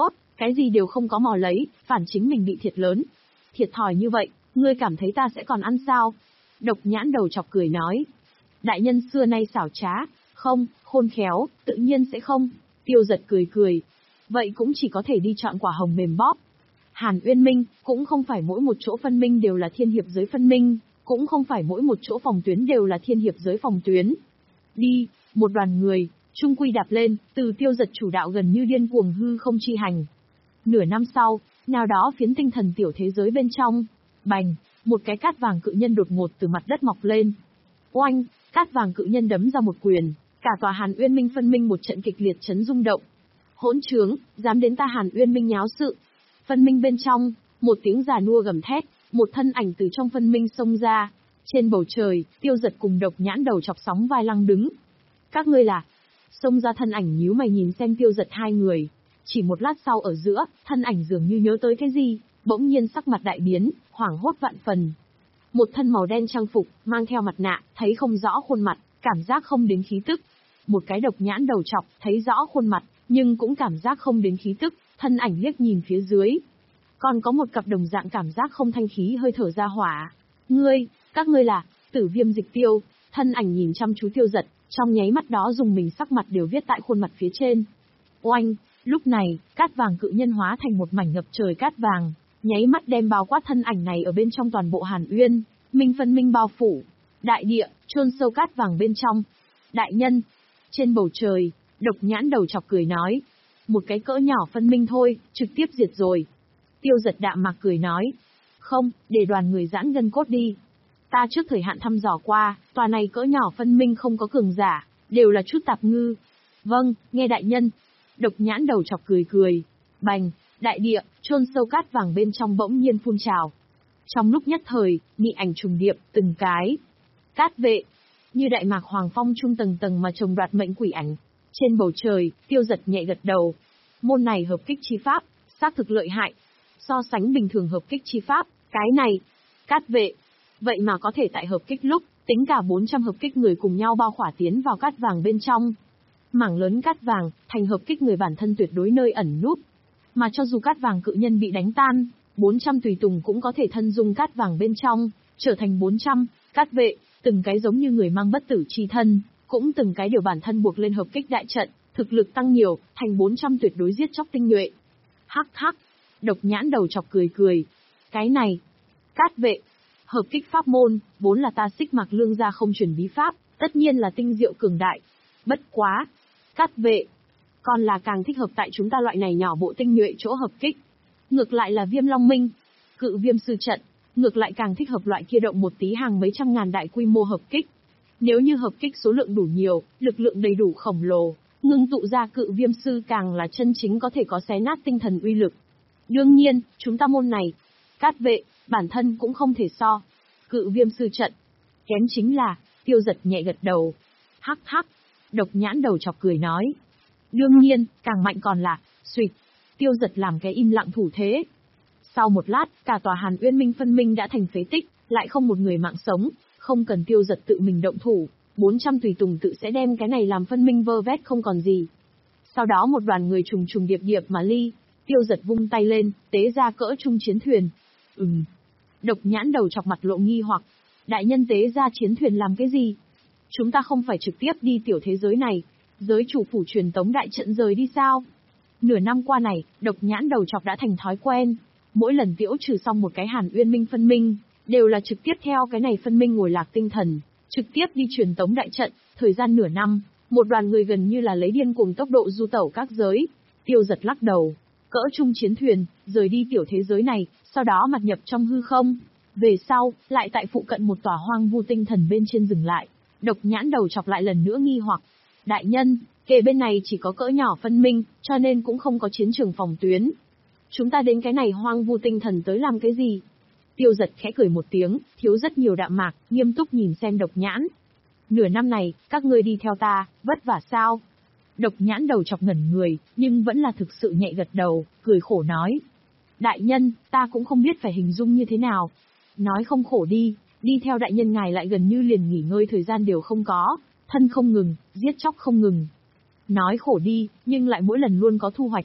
A: cái gì đều không có mò lấy, phản chính mình bị thiệt lớn. Thiệt thòi như vậy, ngươi cảm thấy ta sẽ còn ăn sao? Độc nhãn đầu chọc cười nói. Đại nhân xưa nay xảo trá, không, khôn khéo, tự nhiên sẽ không. Tiêu Giật cười cười. Vậy cũng chỉ có thể đi chọn quả hồng mềm bóp. Hàn Uyên Minh, cũng không phải mỗi một chỗ phân minh đều là thiên hiệp giới phân minh, cũng không phải mỗi một chỗ phòng tuyến đều là thiên hiệp giới phòng tuyến. Đi, một đoàn người, trung quy đạp lên, từ Tiêu Giật chủ đạo gần như điên cuồng hư không chi hành. Nửa năm sau, nào đó phiến tinh thần tiểu thế giới bên trong, bành, một cái cát vàng cự nhân đột ngột từ mặt đất mọc lên. Oanh, cát vàng cự nhân đấm ra một quyền, cả tòa Hàn Uyên Minh phân minh một trận kịch liệt chấn rung động. Hỗn trướng, dám đến ta Hàn Uyên Minh nháo sự. Phân minh bên trong, một tiếng già nua gầm thét, một thân ảnh từ trong phân minh xông ra. Trên bầu trời, Tiêu Giật cùng Độc Nhãn đầu chọc sóng vai lăng đứng. Các ngươi là? Xông ra thân ảnh nhíu mày nhìn xem Tiêu Giật hai người. Chỉ một lát sau ở giữa, thân ảnh dường như nhớ tới cái gì, bỗng nhiên sắc mặt đại biến, hoảng hốt vạn phần. Một thân màu đen trang phục, mang theo mặt nạ, thấy không rõ khuôn mặt, cảm giác không đến khí tức. Một cái Độc Nhãn đầu chọc, thấy rõ khuôn mặt, nhưng cũng cảm giác không đến khí tức, thân ảnh liếc nhìn phía dưới. Còn có một cặp đồng dạng cảm giác không thanh khí hơi thở ra hỏa. Ngươi, các ngươi là, Tử Viêm Dịch Tiêu, thân ảnh nhìn chăm chú Tiêu Giật, trong nháy mắt đó dùng mình sắc mặt đều viết tại khuôn mặt phía trên. Oanh, lúc này, cát vàng cự nhân hóa thành một mảnh ngập trời cát vàng, nháy mắt đem bao quát thân ảnh này ở bên trong toàn bộ Hàn Uyên, minh phân minh bao phủ. Đại địa, chôn sâu cát vàng bên trong. Đại nhân, trên bầu trời, Độc Nhãn đầu chọc cười nói. Một cái cỡ nhỏ phân minh thôi, trực tiếp diệt rồi. Tiêu Giật đạm mạc cười nói. Không, để đoàn người giãn gân cốt đi. Ta trước thời hạn thăm dò qua, tòa này cỡ nhỏ phân minh không có cường giả, đều là chút tạp ngư. Vâng, nghe đại nhân. Độc Nhãn đầu chọc cười cười. Bành, đại địa, chôn sâu cát vàng bên trong bỗng nhiên phun trào. Trong lúc nhất thời, nhị ảnh trùng điệp, từng cái. Cát vệ, như đại mạc hoàng phong trung tầng tầng mà trồng đoạt mệnh quỷ ảnh. Trên bầu trời, Tiêu Giật nhẹ gật đầu. Môn này hợp kích chi pháp, xác thực lợi hại. So sánh bình thường hợp kích chi pháp, cái này, cát vệ. Vậy mà có thể tại hợp kích lúc, tính cả bốn trăm hợp kích người cùng nhau bao khỏa tiến vào cát vàng bên trong. Mảng lớn cát vàng, thành hợp kích người bản thân tuyệt đối nơi ẩn núp. Mà cho dù cát vàng cự nhân bị đánh tan, bốn trăm tùy tùng cũng có thể thân dung cát vàng bên trong, trở thành bốn trăm, cát vệ, từng cái giống như người mang bất tử chi thân, cũng từng cái đều bản thân buộc lên hợp kích đại trận, thực lực tăng nhiều, thành bốn trăm tuyệt đối giết chóc tinh nhuệ. Hắc hắc, Độc Nhãn đầu chọc cười cười. Cái này, cát vệ, hợp kích pháp môn, vốn là ta Xích Mạc Lương gia không truyền bí pháp, tất nhiên là tinh diệu cường đại. Bất quá, cát vệ, còn là càng thích hợp tại chúng ta loại này nhỏ bộ tinh nhuệ chỗ hợp kích. Ngược lại là Viêm Long Minh, Cự Viêm Sư Trận, ngược lại càng thích hợp loại kia động một tí hàng mấy trăm ngàn đại quy mô hợp kích. Nếu như hợp kích số lượng đủ nhiều, lực lượng đầy đủ khổng lồ, ngưng tụ ra Cự Viêm Sư càng là chân chính có thể có xé nát tinh thần uy lực. Đương nhiên, chúng ta môn này, cát vệ, bản thân cũng không thể so. Cự Viêm Sư Trận, kém chính là, Tiêu Giật nhẹ gật đầu. Hắc hắc, Độc Nhãn đầu chọc cười nói. Đương nhiên, càng mạnh còn là, suỵt. Tiêu Giật làm cái im lặng thủ thế. Sau một lát, cả tòa Hàn Uyên Minh phân minh đã thành phế tích, lại không một người mạng sống, không cần Tiêu Giật tự mình động thủ, bốn trăm tùy tùng tự sẽ đem cái này làm phân minh vơ vét không còn gì. Sau đó một đoàn người trùng trùng điệp điệp mà ly, Tiêu Giật vung tay lên, tế ra cỡ trung chiến thuyền. Ừm. Độc Nhãn đầu chọc mặt lộ nghi hoặc. Đại nhân tế ra chiến thuyền làm cái gì? Chúng ta không phải trực tiếp đi tiểu thế giới này, giới chủ phủ truyền tống đại trận rời đi sao? Nửa năm qua này, Độc Nhãn đầu chọc đã thành thói quen. Mỗi lần tiễu trừ xong một cái Hàn Uyên Minh phân minh, đều là trực tiếp theo cái này phân minh ngồi lạc tinh thần, trực tiếp đi truyền tống đại trận. Thời gian nửa năm, một đoàn người gần như là lấy điên cùng tốc độ du tẩu các giới. Tiêu Giật lắc đầu, cỡ trung chiến thuyền, rời đi tiểu thế giới này, sau đó mặt nhập trong hư không. Về sau, lại tại phụ cận một tòa hoang vu tinh thần bên trên dừng lại. Độc Nhãn đầu chọc lại lần nữa nghi hoặc. Đại nhân, kề bên này chỉ có cỡ nhỏ phân minh, cho nên cũng không có chiến trường phòng tuyến. Chúng ta đến cái này hoang vu tinh thần tới làm cái gì? Tiêu Giật khẽ cười một tiếng, thiếu rất nhiều đạm mạc, nghiêm túc nhìn xem Độc Nhãn. Nửa năm này, các ngươi đi theo ta, vất vả sao? Độc Nhãn đầu chọc ngẩn người, nhưng vẫn là thực sự nhẹ gật đầu, cười khổ nói. Đại nhân, ta cũng không biết phải hình dung như thế nào. Nói không khổ đi, đi theo đại nhân ngài lại gần như liền nghỉ ngơi thời gian đều không có, thân không ngừng, giết chóc không ngừng. Nói khổ đi, nhưng lại mỗi lần luôn có thu hoạch.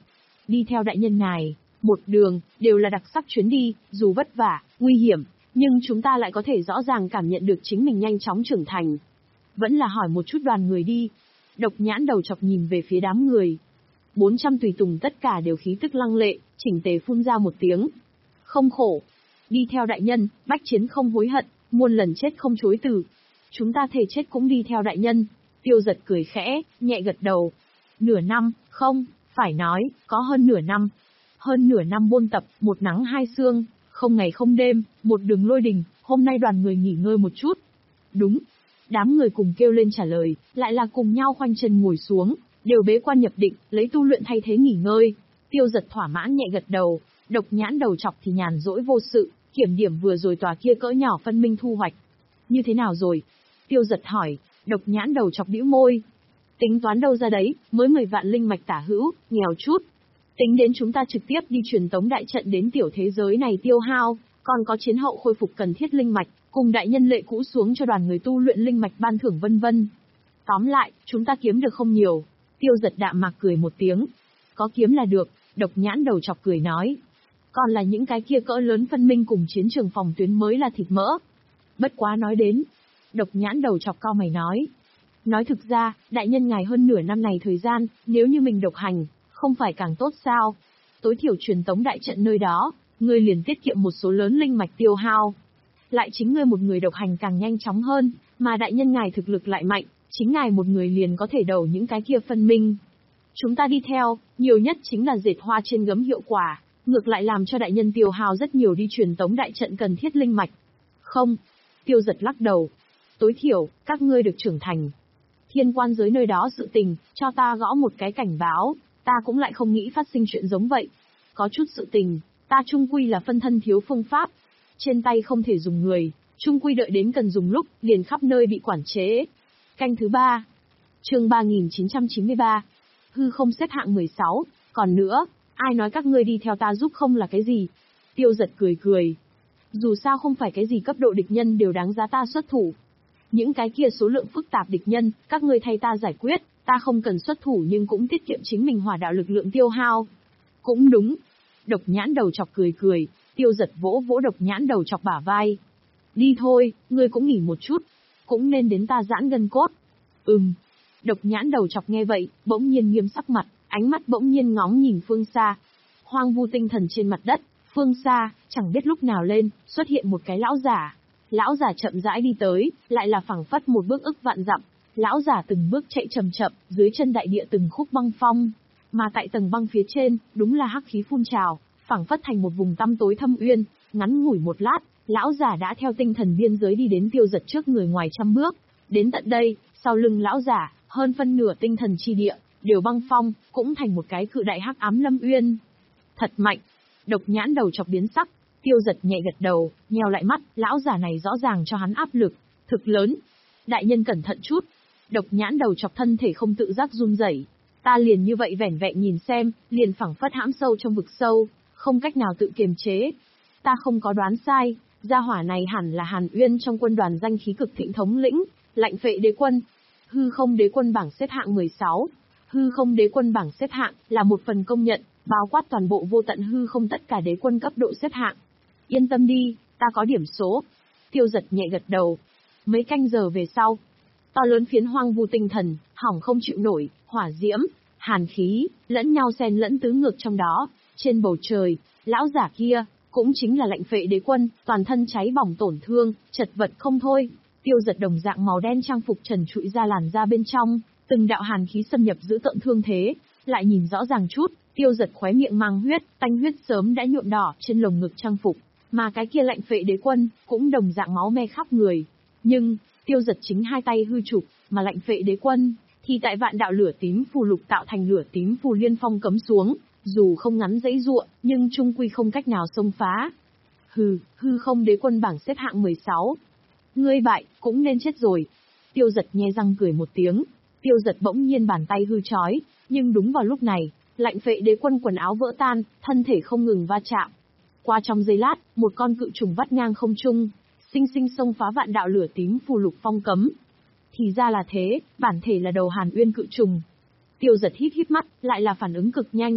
A: Đi theo đại nhân ngài, một đường, đều là đặc sắc chuyến đi, dù vất vả, nguy hiểm, nhưng chúng ta lại có thể rõ ràng cảm nhận được chính mình nhanh chóng trưởng thành. Vẫn là hỏi một chút đoàn người đi. Độc Nhãn Đầu Chọc nhìn về phía đám người. bốn trăm tùy tùng tất cả đều khí tức lăng lệ, chỉnh tề phun ra một tiếng. Không khổ. Đi theo đại nhân, bách chiến không hối hận, muôn lần chết không chối từ. Chúng ta thề chết cũng đi theo đại nhân. Tiêu Giật cười khẽ, nhẹ gật đầu. Nửa năm, không, phải nói, có hơn nửa năm. Hơn nửa năm buôn tập, một nắng hai sương, không ngày không đêm, một đường lôi đình, hôm nay đoàn người nghỉ ngơi một chút. Đúng. Đám người cùng kêu lên trả lời, lại là cùng nhau khoanh chân ngồi xuống, đều bế quan nhập định, lấy tu luyện thay thế nghỉ ngơi. Tiêu Giật thỏa mãn nhẹ gật đầu, Độc Nhãn Đầu Chọc thì nhàn rỗi vô sự, kiểm điểm vừa rồi tòa kia cỡ nhỏ phân minh thu hoạch. Như thế nào rồi? Tiêu Giật hỏi. Độc Nhãn Đầu Chọc bĩu môi. Tính toán đâu ra đấy, mới mười vạn linh mạch tả hữu, nghèo chút. Tính đến chúng ta trực tiếp đi truyền tống đại trận đến tiểu thế giới này tiêu hao, còn có chiến hậu khôi phục cần thiết linh mạch, cùng đại nhân lệ cũ xuống cho đoàn người tu luyện linh mạch ban thưởng vân vân. Tóm lại, chúng ta kiếm được không nhiều. Tiêu Giật đạm mạc cười một tiếng. Có kiếm là được, Độc Nhãn Đầu Chọc cười nói. Còn là những cái kia cỡ lớn phân minh cùng chiến trường phòng tuyến mới là thịt mỡ. Bất quá nói đến. Độc Nhãn Đầu Chọc cau mày nói. Nói thực ra, đại nhân ngài hơn nửa năm này thời gian, nếu như mình độc hành, không phải càng tốt sao? Tối thiểu truyền tống đại trận nơi đó, ngươi liền tiết kiệm một số lớn linh mạch tiêu hao. Lại chính ngươi một người độc hành càng nhanh chóng hơn, mà đại nhân ngài thực lực lại mạnh, chính ngài một người liền có thể đầu những cái kia phân minh. Chúng ta đi theo, nhiều nhất chính là dệt hoa trên gấm hiệu quả, ngược lại làm cho đại nhân tiêu hao rất nhiều đi truyền tống đại trận cần thiết linh mạch. Không, Tiêu Giật lắc đầu. Tối thiểu, các ngươi được trưởng thành. Thiên quan giới nơi đó sự tình, cho ta gõ một cái cảnh báo, ta cũng lại không nghĩ phát sinh chuyện giống vậy. Có chút sự tình, ta chung quy là phân thân thiếu phương pháp. Trên tay không thể dùng người, chung quy đợi đến cần dùng lúc, liền khắp nơi bị quản chế. Canh thứ ba. Chương ba nghìn chín trăm chín mươi ba. Hư không xếp hạng mười sáu, còn nữa, ai nói các ngươi đi theo ta giúp không là cái gì? Tiêu Giật cười cười. Dù sao không phải cái gì cấp độ địch nhân đều đáng giá ta xuất thủ. Những cái kia số lượng phức tạp địch nhân, các ngươi thay ta giải quyết, ta không cần xuất thủ nhưng cũng tiết kiệm chính mình hỏa đạo lực lượng tiêu hao. Cũng đúng. Độc Nhãn Đầu Chọc cười cười, Tiêu Giật vỗ vỗ Độc Nhãn Đầu Chọc bả vai. Đi thôi, ngươi cũng nghỉ một chút, cũng nên đến ta giãn gân cốt. Ừm. Độc Nhãn Đầu Chọc nghe vậy, bỗng nhiên nghiêm sắc mặt, ánh mắt bỗng nhiên ngóng nhìn phương xa. Hoang vu tinh thần trên mặt đất, phương xa, chẳng biết lúc nào lên, xuất hiện một cái lão giả. Lão giả chậm rãi đi tới, lại là phảng phất một bước ức vạn dặm. Lão giả từng bước chạy chậm chậm, dưới chân đại địa từng khúc băng phong. Mà tại tầng băng phía trên, đúng là hắc khí phun trào, phảng phất thành một vùng tăm tối thâm uyên. Ngắn ngủi một lát, lão giả đã theo tinh thần biên giới đi đến Tiêu Giật trước người ngoài trăm bước. Đến tận đây, sau lưng lão giả, hơn phân nửa tinh thần chi địa, đều băng phong, cũng thành một cái cự đại hắc ám lâm uyên. Thật mạnh. Độc Nhãn Đầu Chọc biến sắc. Tiêu Giật nhẹ gật đầu, nheo lại mắt, lão giả này rõ ràng cho hắn áp lực thực lớn. Đại nhân cẩn thận chút. Độc Nhãn Đầu Chọc thân thể không tự giác run rẩy. Ta liền như vậy vẻn vẹn nhìn xem, liền phảng phất hãm sâu trong vực sâu, không cách nào tự kiềm chế. Ta không có đoán sai, gia hỏa này hẳn là Hàn Uyên trong quân đoàn danh khí cực thịnh thống lĩnh, Lạnh Phệ Đế Quân. Hư Không Đế Quân bảng xếp hạng mười sáu. Hư Không Đế Quân bảng xếp hạng là một phần công nhận, bao quát toàn bộ vô tận hư không tất cả đế quân cấp độ xếp hạng. Yên tâm đi, ta có điểm số. Tiêu Giật nhẹ gật đầu. Mấy canh giờ về sau, to lớn phiến hoang vu tinh thần, hỏng không chịu nổi, hỏa diễm, hàn khí, lẫn nhau xen lẫn tứ ngược trong đó. Trên bầu trời, lão giả kia, cũng chính là Lạnh Phệ Đế Quân, toàn thân cháy bỏng tổn thương, chật vật không thôi. Tiêu Giật đồng dạng màu đen trang phục trần trụi ra làn da bên trong, từng đạo hàn khí xâm nhập giữ tận thương thế, lại nhìn rõ ràng chút. Tiêu Giật khóe miệng mang huyết, tanh huyết sớm đã nhuộm đỏ trên lồng ngực trang phục, mà cái kia Lạnh Phệ Đế Quân cũng đồng dạng máu me khắp người. Nhưng, Tiêu Giật chính hai tay hư trục, mà Lạnh Phệ Đế Quân thì tại vạn đạo lửa tím phù lục tạo thành lửa tím phù liên phong cấm xuống, dù không ngắn dãy giụa, nhưng chung quy không cách nào xông phá. Hừ, Hư Không Đế Quân bảng xếp hạng mười sáu. Ngươi bại, cũng nên chết rồi. Tiêu Giật nhe răng cười một tiếng. Tiêu Giật bỗng nhiên bàn tay hư chói, nhưng đúng vào lúc này, Lạnh Phệ Đế Quân quần áo vỡ tan, thân thể không ngừng va chạm. Qua trong giây lát, một con cự trùng vắt ngang không trung, sinh sinh xông phá vạn đạo lửa tím phù lục phong cấm. Thì ra là thế, bản thể là đầu Hàn Uyên cự trùng. Tiêu Giật híp híp mắt, lại là phản ứng cực nhanh.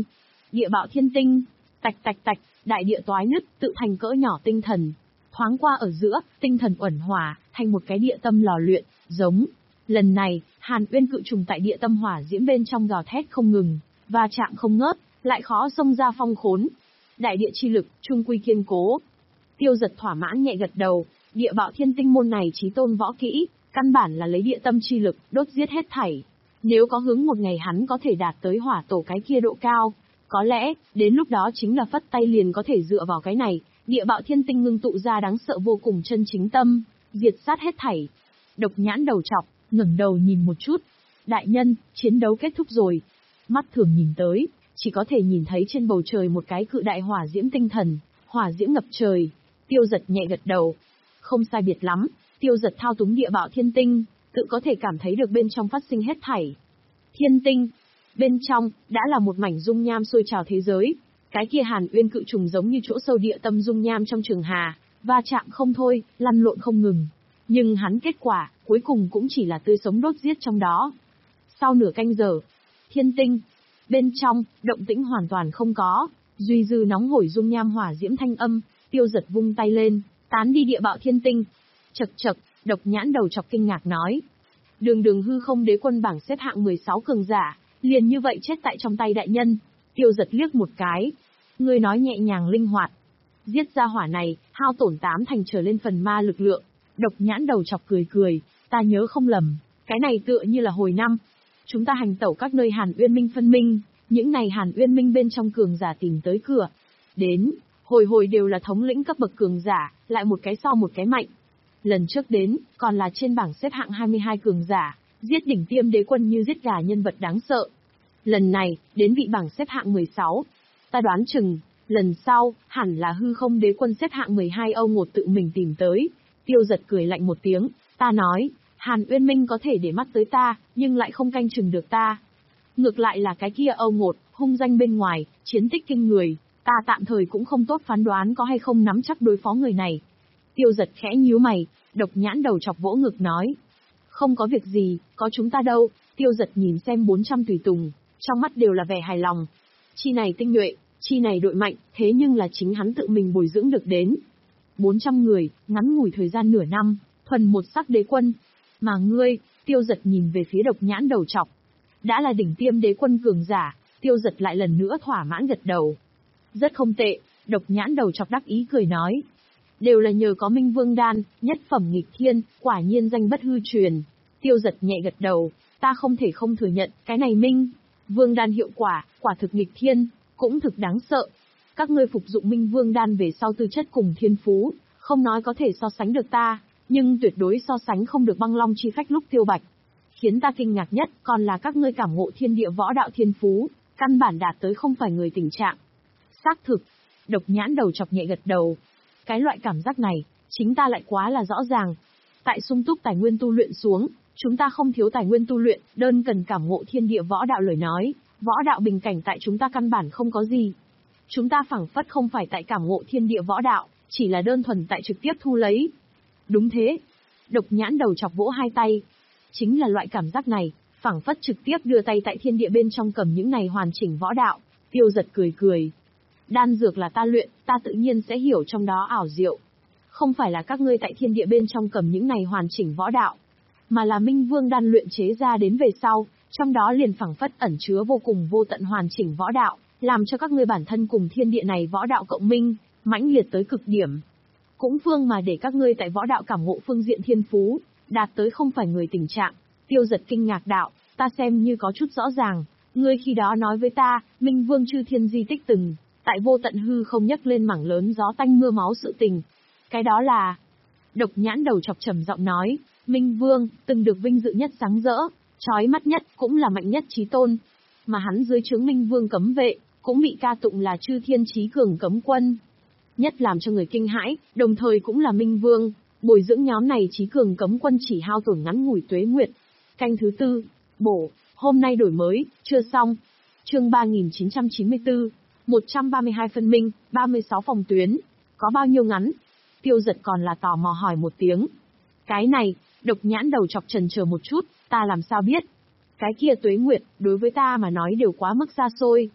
A: Địa bạo thiên tinh. Tạch tạch tạch, đại địa toái nứt, tự thành cỡ nhỏ tinh thần. Thoáng qua ở giữa, tinh thần uẩn hỏa, thành một cái địa tâm lò luyện, giống. Lần này, Hàn Uyên cự trùng tại địa tâm hỏa diễm bên trong gào thét không ngừng, và chạm không ngớt, lại khó xông ra phong khốn. Đại địa chi lực, trung quy kiên cố. Tiêu Giật thỏa mãn nhẹ gật đầu, địa bạo thiên tinh môn này chí tôn võ kỹ, căn bản là lấy địa tâm chi lực, đốt giết hết thảy. Nếu có hướng một ngày hắn có thể đạt tới hỏa tổ cái kia độ cao, có lẽ, đến lúc đó chính là phất tay liền có thể dựa vào cái này, địa bạo thiên tinh ngưng tụ ra đáng sợ vô cùng chân chính tâm, diệt sát hết thảy. Độc Nhãn đầu trọc, ngẩng đầu nhìn một chút. Đại nhân, chiến đấu kết thúc rồi. Mắt thường nhìn tới, chỉ có thể nhìn thấy trên bầu trời một cái cự đại hỏa diễm tinh thần, hỏa diễm ngập trời. Tiêu Giật nhẹ gật đầu. Không sai biệt lắm, Tiêu Giật thao túng địa bạo thiên tinh, tự có thể cảm thấy được bên trong phát sinh hết thảy. Thiên tinh, bên trong, đã là một mảnh dung nham sôi trào thế giới. Cái kia Hàn Uyên cự trùng giống như chỗ sâu địa tâm dung nham trong trường hà, va chạm không thôi, lăn lộn không ngừng. Nhưng hắn kết quả, cuối cùng cũng chỉ là tươi sống đốt giết trong đó. Sau nửa canh giờ, thiên tinh, bên trong, động tĩnh hoàn toàn không có, duy dư nóng hổi dung nham hỏa diễm thanh âm. Tiêu Giật vung tay lên, tán đi địa bạo thiên tinh. Chậc chậc, Độc Nhãn đầu chọc kinh ngạc nói. Đường đường hư không đế quân bảng xếp hạng mười sáu cường giả, liền như vậy chết tại trong tay đại nhân. Tiêu Giật liếc một cái. Ngươi nói nhẹ nhàng linh hoạt. Giết ra hỏa này, hao tổn tám thành trở lên phần ma lực lượng. Độc Nhãn đầu chọc cười cười, ta nhớ không lầm, cái này tựa như là hồi năm. Chúng ta hành tẩu các nơi Hàn Uyên Minh phân minh, những này Hàn Uyên Minh bên trong cường giả tìm tới cửa. Đến, hồi hồi đều là thống lĩnh cấp bậc cường giả, lại một cái so một cái mạnh. Lần trước đến, còn là trên bảng xếp hạng hai mươi hai cường giả, giết đỉnh tiêm đế quân như giết gà nhân vật đáng sợ. Lần này, đến vị bảng xếp hạng mười sáu. Ta đoán chừng, lần sau, hẳn là hư không đế quân xếp hạng mười hai Âu Ngột tự mình tìm tới. Tiêu Giật cười lạnh một tiếng, ta nói, Hàn Uyên Minh có thể để mắt tới ta, nhưng lại không canh chừng được ta. Ngược lại là cái kia Âu Ngột, hung danh bên ngoài, chiến tích kinh người, ta tạm thời cũng không tốt phán đoán có hay không nắm chắc đối phó người này. Tiêu Giật khẽ nhíu mày, Độc Nhãn đầu chọc vỗ ngực nói. Không có việc gì, có chúng ta đâu. Tiêu Giật nhìn xem bốn trăm tùy tùng, trong mắt đều là vẻ hài lòng. Chi này tinh nhuệ, chi này đội mạnh, thế nhưng là chính hắn tự mình bồi dưỡng được đến. bốn trăm người, ngắn ngủi thời gian nửa năm, thuần một sắc đế quân. Mà ngươi, Tiêu Giật nhìn về phía Độc Nhãn đầu trọc. Đã là đỉnh tiêm đế quân cường giả, Tiêu Giật lại lần nữa thỏa mãn gật đầu. Rất không tệ, Độc Nhãn đầu trọc đắc ý cười nói. Đều là nhờ có Minh Vương Đan, nhất phẩm nghịch thiên, quả nhiên danh bất hư truyền. Tiêu Giật nhẹ gật đầu, ta không thể không thừa nhận, cái này Minh Vương Đan hiệu quả, quả thực nghịch thiên, cũng thực đáng sợ. Các ngươi phục dụng Minh Vương Đan về sau tư chất cùng thiên phú, không nói có thể so sánh được ta, nhưng tuyệt đối so sánh không được Băng Long chi phách lúc Tiêu Bạch. Khiến ta kinh ngạc nhất còn là các ngươi cảm ngộ thiên địa võ đạo thiên phú, căn bản đạt tới không phải người tình trạng. Xác thực, Độc Nhãn đầu chọc nhẹ gật đầu. Cái loại cảm giác này, chính ta lại quá là rõ ràng. Tại sung túc tài nguyên tu luyện xuống, chúng ta không thiếu tài nguyên tu luyện, đơn cần cảm ngộ thiên địa võ đạo lời nói, võ đạo bình cảnh tại chúng ta căn bản không có gì. Chúng ta phảng phất không phải tại cảm ngộ thiên địa võ đạo, chỉ là đơn thuần tại trực tiếp thu lấy. Đúng thế. Độc Nhãn đầu chọc vỗ hai tay. Chính là loại cảm giác này, phảng phất trực tiếp đưa tay tại thiên địa bên trong cầm những này hoàn chỉnh võ đạo. Tiêu Giật cười cười. Đan dược là ta luyện, ta tự nhiên sẽ hiểu trong đó ảo diệu. Không phải là các ngươi tại thiên địa bên trong cầm những này hoàn chỉnh võ đạo, mà là Minh Vương Đan luyện chế ra đến về sau, trong đó liền phảng phất ẩn chứa vô cùng vô tận hoàn chỉnh võ đạo, làm cho các ngươi bản thân cùng thiên địa này võ đạo cộng minh, mãnh liệt tới cực điểm. Cũng phương mà để các ngươi tại võ đạo cảm ngộ phương diện thiên phú, đạt tới không phải người tình trạng. Tiêu Giật kinh ngạc đạo, ta xem như có chút rõ ràng, ngươi khi đó nói với ta, Minh Vương chư thiên di tích từng, tại vô tận hư không nhấc lên mảng lớn gió tanh mưa máu sự tình. Cái đó là... Độc Nhãn đầu chọc trầm giọng nói, Minh Vương, từng được vinh dự nhất sáng rỡ, chói mắt nhất, cũng là mạnh nhất chí tôn. Mà hắn dưới trướng Minh Vương cấm vệ, cũng bị ca tụng là chư thiên chí cường cấm quân. Nhất làm cho người kinh hãi, đồng thời cũng là Minh Vương, bồi dưỡng nhóm này chí cường cấm quân chỉ hao tổn ngắn ngủi tuế nguyệt. Canh thứ tư, bổ, hôm nay đổi mới, chưa xong. Chương ba nghìn chín trăm chín mươi tư, một trăm ba mươi hai phân minh, ba mươi sáu phòng tuyến. Có bao nhiêu ngắn? Tiêu Giật còn là tò mò hỏi một tiếng. Cái này, Độc Nhãn đầu chọc chần chờ một chút, ta làm sao biết? Cái kia tuế nguyệt, đối với ta mà nói đều quá mức xa xôi.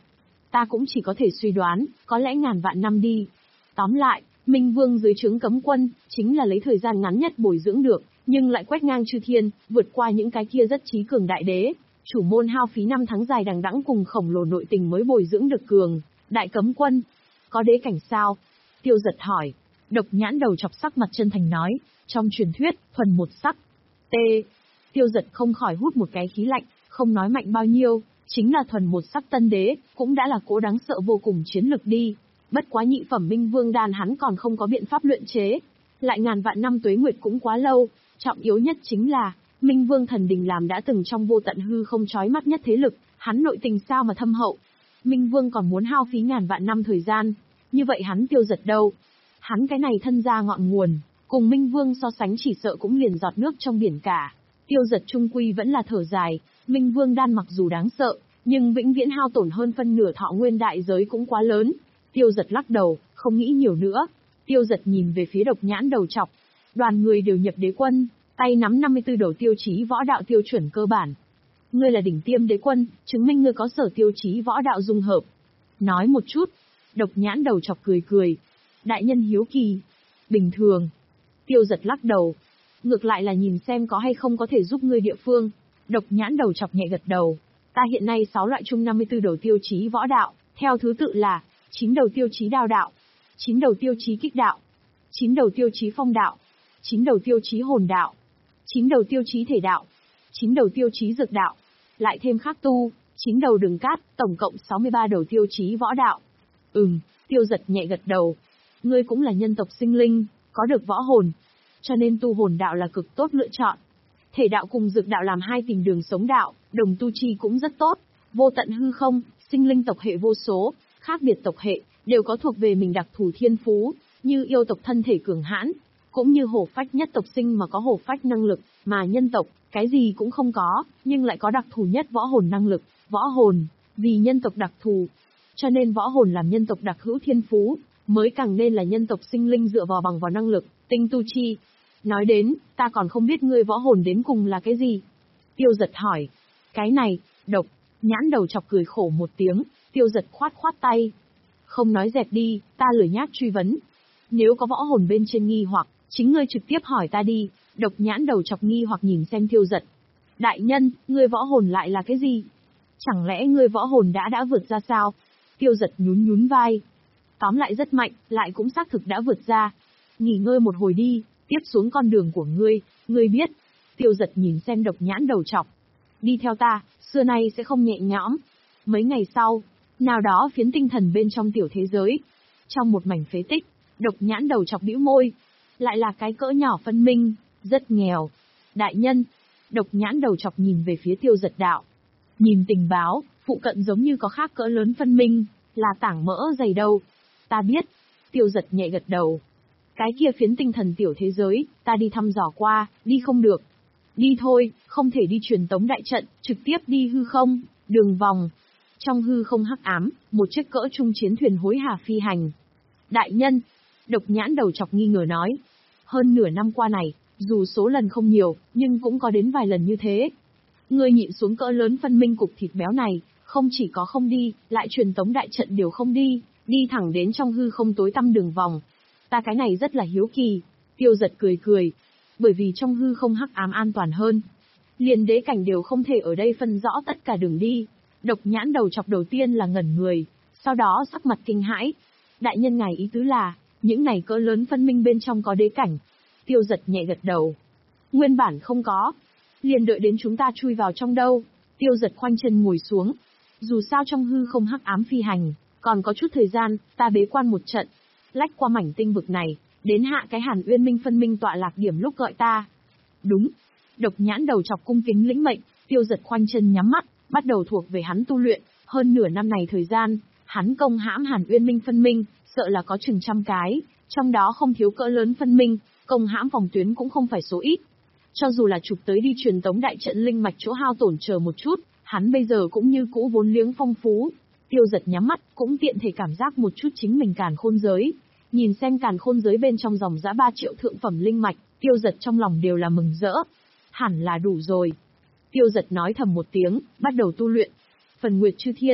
A: ta cũng chỉ có thể suy đoán, có lẽ ngàn vạn năm đi. Tóm lại, Minh Vương dưới trướng cấm quân, chính là lấy thời gian ngắn nhất bồi dưỡng được, nhưng lại quét ngang chư thiên, vượt qua những cái kia rất trí cường đại đế. Chủ môn hao phí năm tháng dài đằng đẵng cùng khổng lồ nội tình mới bồi dưỡng được cường đại cấm quân. Có đế cảnh sao? Tiêu Giật hỏi. Độc Nhãn đầu chọc sắc mặt chân thành nói, trong truyền thuyết, thuần một sắc. T. Tiêu Giật không khỏi hút một cái khí lạnh, không nói mạnh bao nhiêu, chính là thuần một sắc tân đế, cũng đã là cỗ đáng sợ vô cùng chiến lực đi. Bất quá nhị phẩm Minh Vương đan hắn còn không có biện pháp luyện chế. Lại ngàn vạn năm tuế nguyệt cũng quá lâu, trọng yếu nhất chính là, Minh Vương thần đình làm đã từng trong vô tận hư không chói mắt nhất thế lực, hắn nội tình sao mà thâm hậu. Minh Vương còn muốn hao phí ngàn vạn năm thời gian, như vậy hắn Tiêu Giật đâu? Hắn cái này thân ra ngọn nguồn, cùng Minh Vương so sánh chỉ sợ cũng liền giọt nước trong biển cả. Tiêu Giật trung quy vẫn là thở dài, Minh Vương đan mặc dù đáng sợ, nhưng vĩnh viễn hao tổn hơn phân nửa thọ nguyên đại giới cũng quá lớn. Tiêu Giật lắc đầu, không nghĩ nhiều nữa. Tiêu Giật nhìn về phía Độc Nhãn đầu chọc. Đoàn người đều nhập đế quân, tay nắm năm mươi tư đầu tiêu chí võ đạo tiêu chuẩn cơ bản. Ngươi là đỉnh tiêm đế quân, chứng minh ngươi có sở tiêu chí võ đạo dung hợp. Nói một chút. Độc Nhãn đầu chọc cười cười. Đại nhân hiếu kỳ. Bình thường. Tiêu Giật lắc đầu. Ngược lại là nhìn xem có hay không có thể giúp ngươi địa phương. Độc Nhãn đầu chọc nhẹ gật đầu. Ta hiện nay sáu loại chung năm mươi tư đầu tiêu chí võ đạo, theo thứ tự là chín đầu tiêu chí đao đạo, chín đầu tiêu chí kích đạo, chín đầu tiêu chí phong đạo, chín đầu tiêu chí hồn đạo, chín đầu tiêu chí thể đạo, chín đầu tiêu chí dược đạo, lại thêm khắc tu, chín đầu đường cát, tổng cộng sáu mươi ba đầu tiêu chí võ đạo. Ừm, Tiêu Giật nhẹ gật đầu. Ngươi cũng là nhân tộc sinh linh, có được võ hồn, cho nên tu hồn đạo là cực tốt lựa chọn. Thể đạo cùng dược đạo làm hai tìm đường sống đạo, đồng tu chi cũng rất tốt. Vô tận hư không, sinh linh tộc hệ vô số, khác biệt tộc hệ, đều có thuộc về mình đặc thù thiên phú, như yêu tộc thân thể cường hãn, cũng như hổ phách nhất tộc sinh mà có hổ phách năng lực, mà nhân tộc, cái gì cũng không có, nhưng lại có đặc thù nhất võ hồn năng lực, võ hồn, vì nhân tộc đặc thù. Cho nên võ hồn làm nhân tộc đặc hữu thiên phú, mới càng nên là nhân tộc sinh linh dựa vào bằng vào năng lực, tinh tu chi. Nói đến, ta còn không biết ngươi võ hồn đến cùng là cái gì? Tiêu Giật hỏi. Cái này, Độc Nhãn đầu chọc cười khổ một tiếng, Tiêu Giật khoát khoát tay. Không nói dẹp đi, ta lười nhác truy vấn. Nếu có võ hồn bên trên nghi hoặc, chính ngươi trực tiếp hỏi ta đi. Độc Nhãn đầu chọc nghi hoặc nhìn xem Tiêu Giật. Đại nhân, ngươi võ hồn lại là cái gì? Chẳng lẽ ngươi võ hồn đã đã vượt ra sao? Tiêu Giật nhún nhún vai. Tóm lại rất mạnh, lại cũng xác thực đã vượt ra. Nghỉ ngơi một hồi đi, tiếp xuống con đường của ngươi, ngươi biết. Tiêu Giật nhìn xem Độc Nhãn đầu chọc. Đi theo ta, xưa nay sẽ không nhẹ nhõm. Mấy ngày sau, nào đó phiến tinh thần bên trong tiểu thế giới. Trong một mảnh phế tích, Độc Nhãn đầu chọc bĩu môi. Lại là cái cỡ nhỏ phân minh, rất nghèo. Đại nhân, Độc Nhãn đầu chọc nhìn về phía Tiêu Giật đạo. Nhìn tình báo, phụ cận giống như có khác cỡ lớn phân minh, là tảng mỡ dày đâu. Ta biết. Tiêu Giật nhẹ gật đầu. Cái kia phiến tinh thần tiểu thế giới, ta đi thăm dò qua, đi không được. Đi thôi, không thể đi truyền tống đại trận, trực tiếp đi hư không, đường vòng. Trong hư không hắc ám, một chiếc cỡ trung chiến thuyền hối hả phi hành. Đại nhân, Độc Nhãn đầu chọc nghi ngờ nói. Hơn nửa năm qua này, dù số lần không nhiều, nhưng cũng có đến vài lần như thế. Ngươi nhịn xuống cỡ lớn phân minh cục thịt béo này, không chỉ có không đi, lại truyền tống đại trận đều không đi, đi thẳng đến trong hư không tối tăm đường vòng. Ta cái này rất là hiếu kỳ. Tiêu Giật cười cười. Bởi vì trong hư không hắc ám an toàn hơn. Liền đế cảnh đều không thể ở đây phân rõ tất cả đường đi. Độc Nhãn đầu chọc đầu tiên là ngẩn người, sau đó sắc mặt kinh hãi. Đại nhân ngài ý tứ là, những này cỡ lớn phân minh bên trong có đế cảnh. Tiêu Giật nhẹ gật đầu. Nguyên bản không có. Liền đợi đến chúng ta chui vào trong đâu. Tiêu Giật khoanh chân ngồi xuống. Dù sao trong hư không hắc ám phi hành, còn có chút thời gian, ta bế quan một trận. Lách qua mảnh tinh vực này, đến hạ cái Hàn Uyên Minh phân minh tọa lạc điểm lúc gọi ta. Đúng. Độc Nhãn đầu chọc cung kính lĩnh mệnh, Tiêu Giật khoanh chân nhắm mắt, bắt đầu thuộc về hắn tu luyện. Hơn nửa năm này thời gian, hắn công hãm Hàn Uyên Minh phân minh, sợ là có chừng trăm cái, trong đó không thiếu cỡ lớn phân minh, công hãm phòng tuyến cũng không phải số ít. Cho dù là chụp tới đi truyền tống đại trận linh mạch chỗ hao tổn chờ một chút, hắn bây giờ cũng như cũ vốn liếng phong phú. Tiêu Giật nhắm mắt, cũng tiện thể cảm giác một chút chính mình càn khôn giới. Nhìn xem càn khôn giới bên trong dòng dã ba triệu thượng phẩm linh mạch, Tiêu Giật trong lòng đều là mừng rỡ. Hẳn là đủ rồi. Tiêu Giật nói thầm một tiếng, bắt đầu tu luyện. Phần Nguyệt Chư Thiên,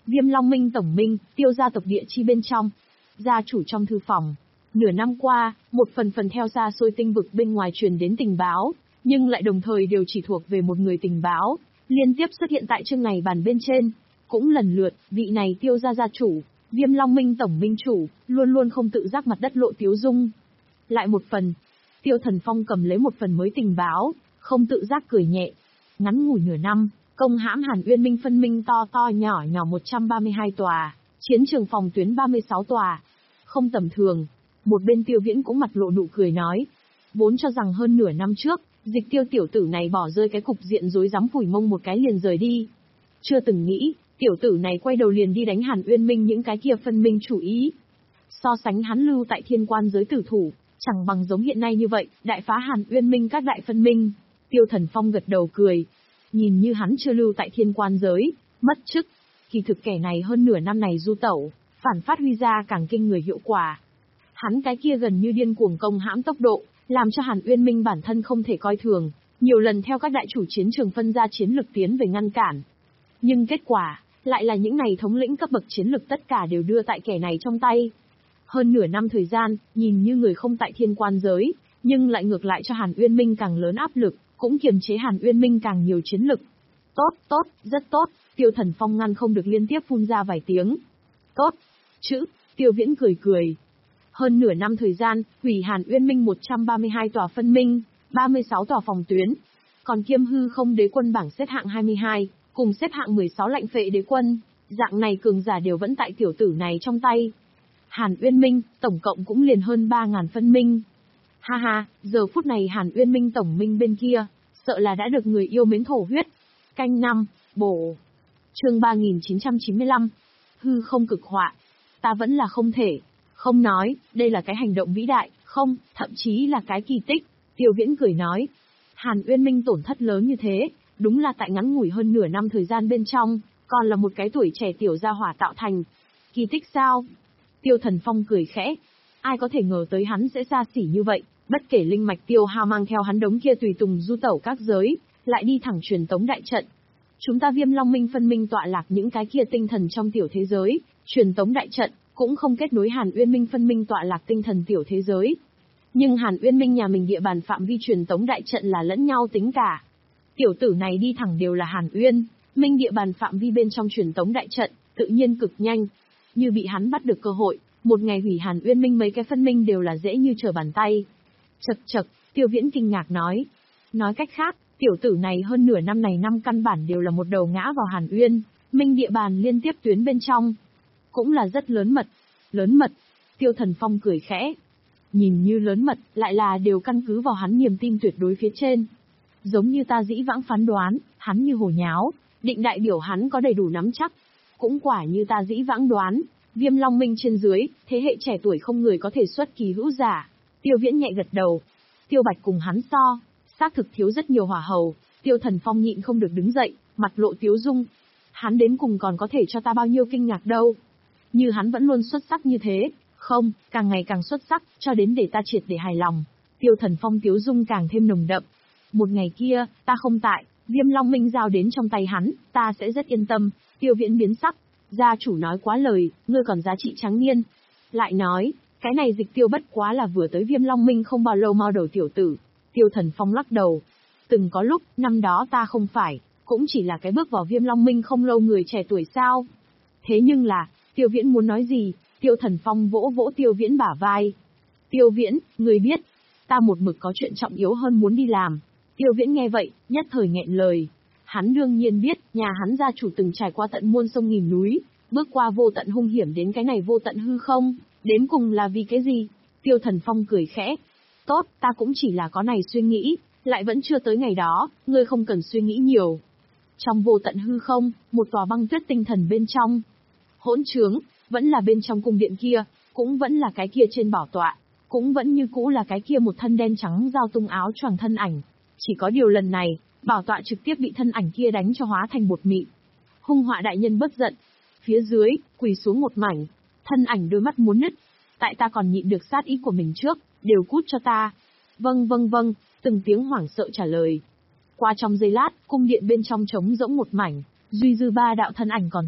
A: Viêm Long Minh tổng minh, Tiêu gia tộc địa chi bên trong. Gia chủ trong thư phòng. Nửa năm qua, một phần phần theo xa xôi tinh vực bên ngoài truyền đến tình báo, nhưng lại đồng thời đều chỉ thuộc về một người tình báo, liên tiếp xuất hiện tại chương này bàn bên trên. Cũng lần lượt, vị này Tiêu gia gia chủ, Viêm Long Minh tổng minh chủ, luôn luôn không tự giác mặt đất lộ tiếu dung. Lại một phần, Tiêu Thần Phong cầm lấy một phần mới tình báo, không tự giác cười nhẹ. Ngắn ngủi nửa năm, công hãm Hàn Uyên Minh phân minh to to nhỏ nhỏ một trăm ba mươi hai tòa, chiến trường phòng tuyến ba mươi sáu tòa. Không tầm thường. Một bên Tiêu Viễn cũng mặt lộ nụ cười nói. Vốn cho rằng hơn nửa năm trước, Dịch Tiêu tiểu tử này bỏ rơi cái cục diện rối rắm phủi mông một cái liền rời đi. Chưa từng nghĩ, tiểu tử này quay đầu liền đi đánh Hàn Uyên Minh những cái kia phân minh chủ ý. So sánh hắn lưu tại thiên quan giới tử thủ, chẳng bằng giống hiện nay như vậy, đại phá Hàn Uyên Minh các đại phân minh. Tiêu Thần Phong gật đầu cười. Nhìn như hắn chưa lưu tại thiên quan giới, mất chức. Kỳ thực kẻ này hơn nửa năm này du tẩu, phản phát huy ra càng kinh người hiệu quả. Hắn cái kia gần như điên cuồng công hãm tốc độ, làm cho Hàn Uyên Minh bản thân không thể coi thường, nhiều lần theo các đại chủ chiến trường phân ra chiến lực tiến về ngăn cản. Nhưng kết quả, lại là những này thống lĩnh cấp bậc chiến lực tất cả đều đưa tại kẻ này trong tay. Hơn nửa năm thời gian, nhìn như người không tại thiên quan giới, nhưng lại ngược lại cho Hàn Uyên Minh càng lớn áp lực, cũng kiềm chế Hàn Uyên Minh càng nhiều chiến lực. Tốt, tốt, rất tốt, Tiêu Thần Phong ngăn không được liên tiếp phun ra vài tiếng. Tốt, chữ, Tiêu Viễn cười cười. Hơn nửa năm thời gian, hủy Hàn Uyên Minh một trăm ba mươi hai tòa phân minh, ba mươi sáu tòa phòng tuyến. Còn Kiêm Hư Không đế quân bảng xếp hạng hai mươi hai, cùng xếp hạng mười sáu lạnh phệ đế quân, dạng này cường giả đều vẫn tại tiểu tử này trong tay. Hàn Uyên Minh, tổng cộng cũng liền hơn ba ngàn phân minh. Ha ha, giờ phút này Hàn Uyên Minh tổng minh bên kia, sợ là đã được người yêu mến thổ huyết. Canh năm, bổ. Chương ba nghìn chín trăm chín mươi lăm. Hư không cực họa. Ta vẫn là không thể. Không nói, đây là cái hành động vĩ đại, không, thậm chí là cái kỳ tích. Tiêu Viễn cười nói. Hàn Uyên Minh tổn thất lớn như thế, đúng là tại ngắn ngủi hơn nửa năm thời gian bên trong, còn là một cái tuổi trẻ tiểu gia hỏa tạo thành. Kỳ tích sao? Tiêu Thần Phong cười khẽ. Ai có thể ngờ tới hắn sẽ xa xỉ như vậy, bất kể linh mạch tiêu hao mang theo hắn đống kia tùy tùng du tẩu các giới, lại đi thẳng truyền tống đại trận. Chúng ta Viêm Long Minh phân minh tọa lạc những cái kia tinh thần trong tiểu thế giới, truyền tống đại trận, cũng không kết nối Hàn Uyên Minh phân minh tọa lạc tinh thần tiểu thế giới. Nhưng Hàn Uyên Minh nhà mình địa bàn phạm vi truyền tống đại trận là lẫn nhau tính cả. Tiểu tử này đi thẳng đều là Hàn Uyên Minh địa bàn phạm vi bên trong truyền tống đại trận, tự nhiên cực nhanh. Như bị hắn bắt được cơ hội, một ngày hủy Hàn Uyên Minh mấy cái phân minh đều là dễ như trở bàn tay. Chậc chậc, Tiêu Viễn kinh ngạc nói. Nói cách khác, tiểu tử này hơn nửa năm này năm căn bản đều là một đầu ngã vào Hàn Uyên Minh địa bàn liên tiếp tuyến bên trong. Cũng là rất lớn mật. Lớn mật. Tiêu Thần Phong cười khẽ. Nhìn như lớn mật, lại là đều căn cứ vào hắn niềm tin tuyệt đối phía trên. Giống như ta dĩ vãng phán đoán, hắn như hồ nháo, định đại biểu hắn có đầy đủ nắm chắc. Cũng quả như ta dĩ vãng đoán, Viêm Long Minh trên dưới, thế hệ trẻ tuổi không người có thể xuất kỳ hữu giả. Tiêu Viễn nhẹ gật đầu. Tiêu Bạch cùng hắn so, xác thực thiếu rất nhiều hỏa hầu. Tiêu Thần Phong nhịn không được đứng dậy, mặt lộ tiếu dung. Hắn đến cùng còn có thể cho ta bao nhiêu kinh ngạc đâu. Như hắn vẫn luôn xuất sắc như thế, không, càng ngày càng xuất sắc, cho đến để ta triệt để hài lòng. Tiêu Thần Phong tiếu dung càng thêm nồng đậm. Một ngày kia, ta không tại, Viêm Long Minh giao đến trong tay hắn, ta sẽ rất yên tâm. Tiêu Viễn biến sắc. Gia chủ nói quá lời, ngươi còn giá trị trắng niên. Lại nói, cái này Dịch Tiêu bất quá là vừa tới Viêm Long Minh không bao lâu mau đầu tiểu tử. Tiêu Thần Phong lắc đầu. Từng có lúc, năm đó ta không phải, cũng chỉ là cái bước vào Viêm Long Minh không lâu người trẻ tuổi sao. Thế nhưng là, Tiêu Viễn muốn nói gì, Tiêu Thần Phong vỗ vỗ Tiêu Viễn bả vai. Tiêu Viễn, ngươi biết, ta một mực có chuyện trọng yếu hơn muốn đi làm. Tiêu Viễn nghe vậy, nhất thời nghẹn lời. Hắn đương nhiên biết, nhà hắn gia chủ từng trải qua tận muôn sông nghìn núi, bước qua vô tận hung hiểm đến cái này vô tận hư không, đến cùng là vì cái gì? Tiêu Thần Phong cười khẽ. Tốt, ta cũng chỉ là có này suy nghĩ, lại vẫn chưa tới ngày đó, ngươi không cần suy nghĩ nhiều. Trong vô tận hư không, một tòa băng tuyết tinh thần bên trong. Hỗn trướng, vẫn là bên trong cung điện kia, cũng vẫn là cái kia trên bảo tọa, cũng vẫn như cũ là cái kia một thân đen trắng giao tung áo choàng thân ảnh. Chỉ có điều lần này, bảo tọa trực tiếp bị thân ảnh kia đánh cho hóa thành bột mịn. Hung họa đại nhân bất giận. Phía dưới, quỳ xuống một mảnh. Thân ảnh đôi mắt muốn nứt. Tại ta còn nhịn được sát ý của mình trước, đều cút cho ta. Vâng vâng vâng, từng tiếng hoảng sợ trả lời. Qua trong giây lát, cung điện bên trong trống rỗng một mảnh, duy dư ba đạo thân ảnh còn tại,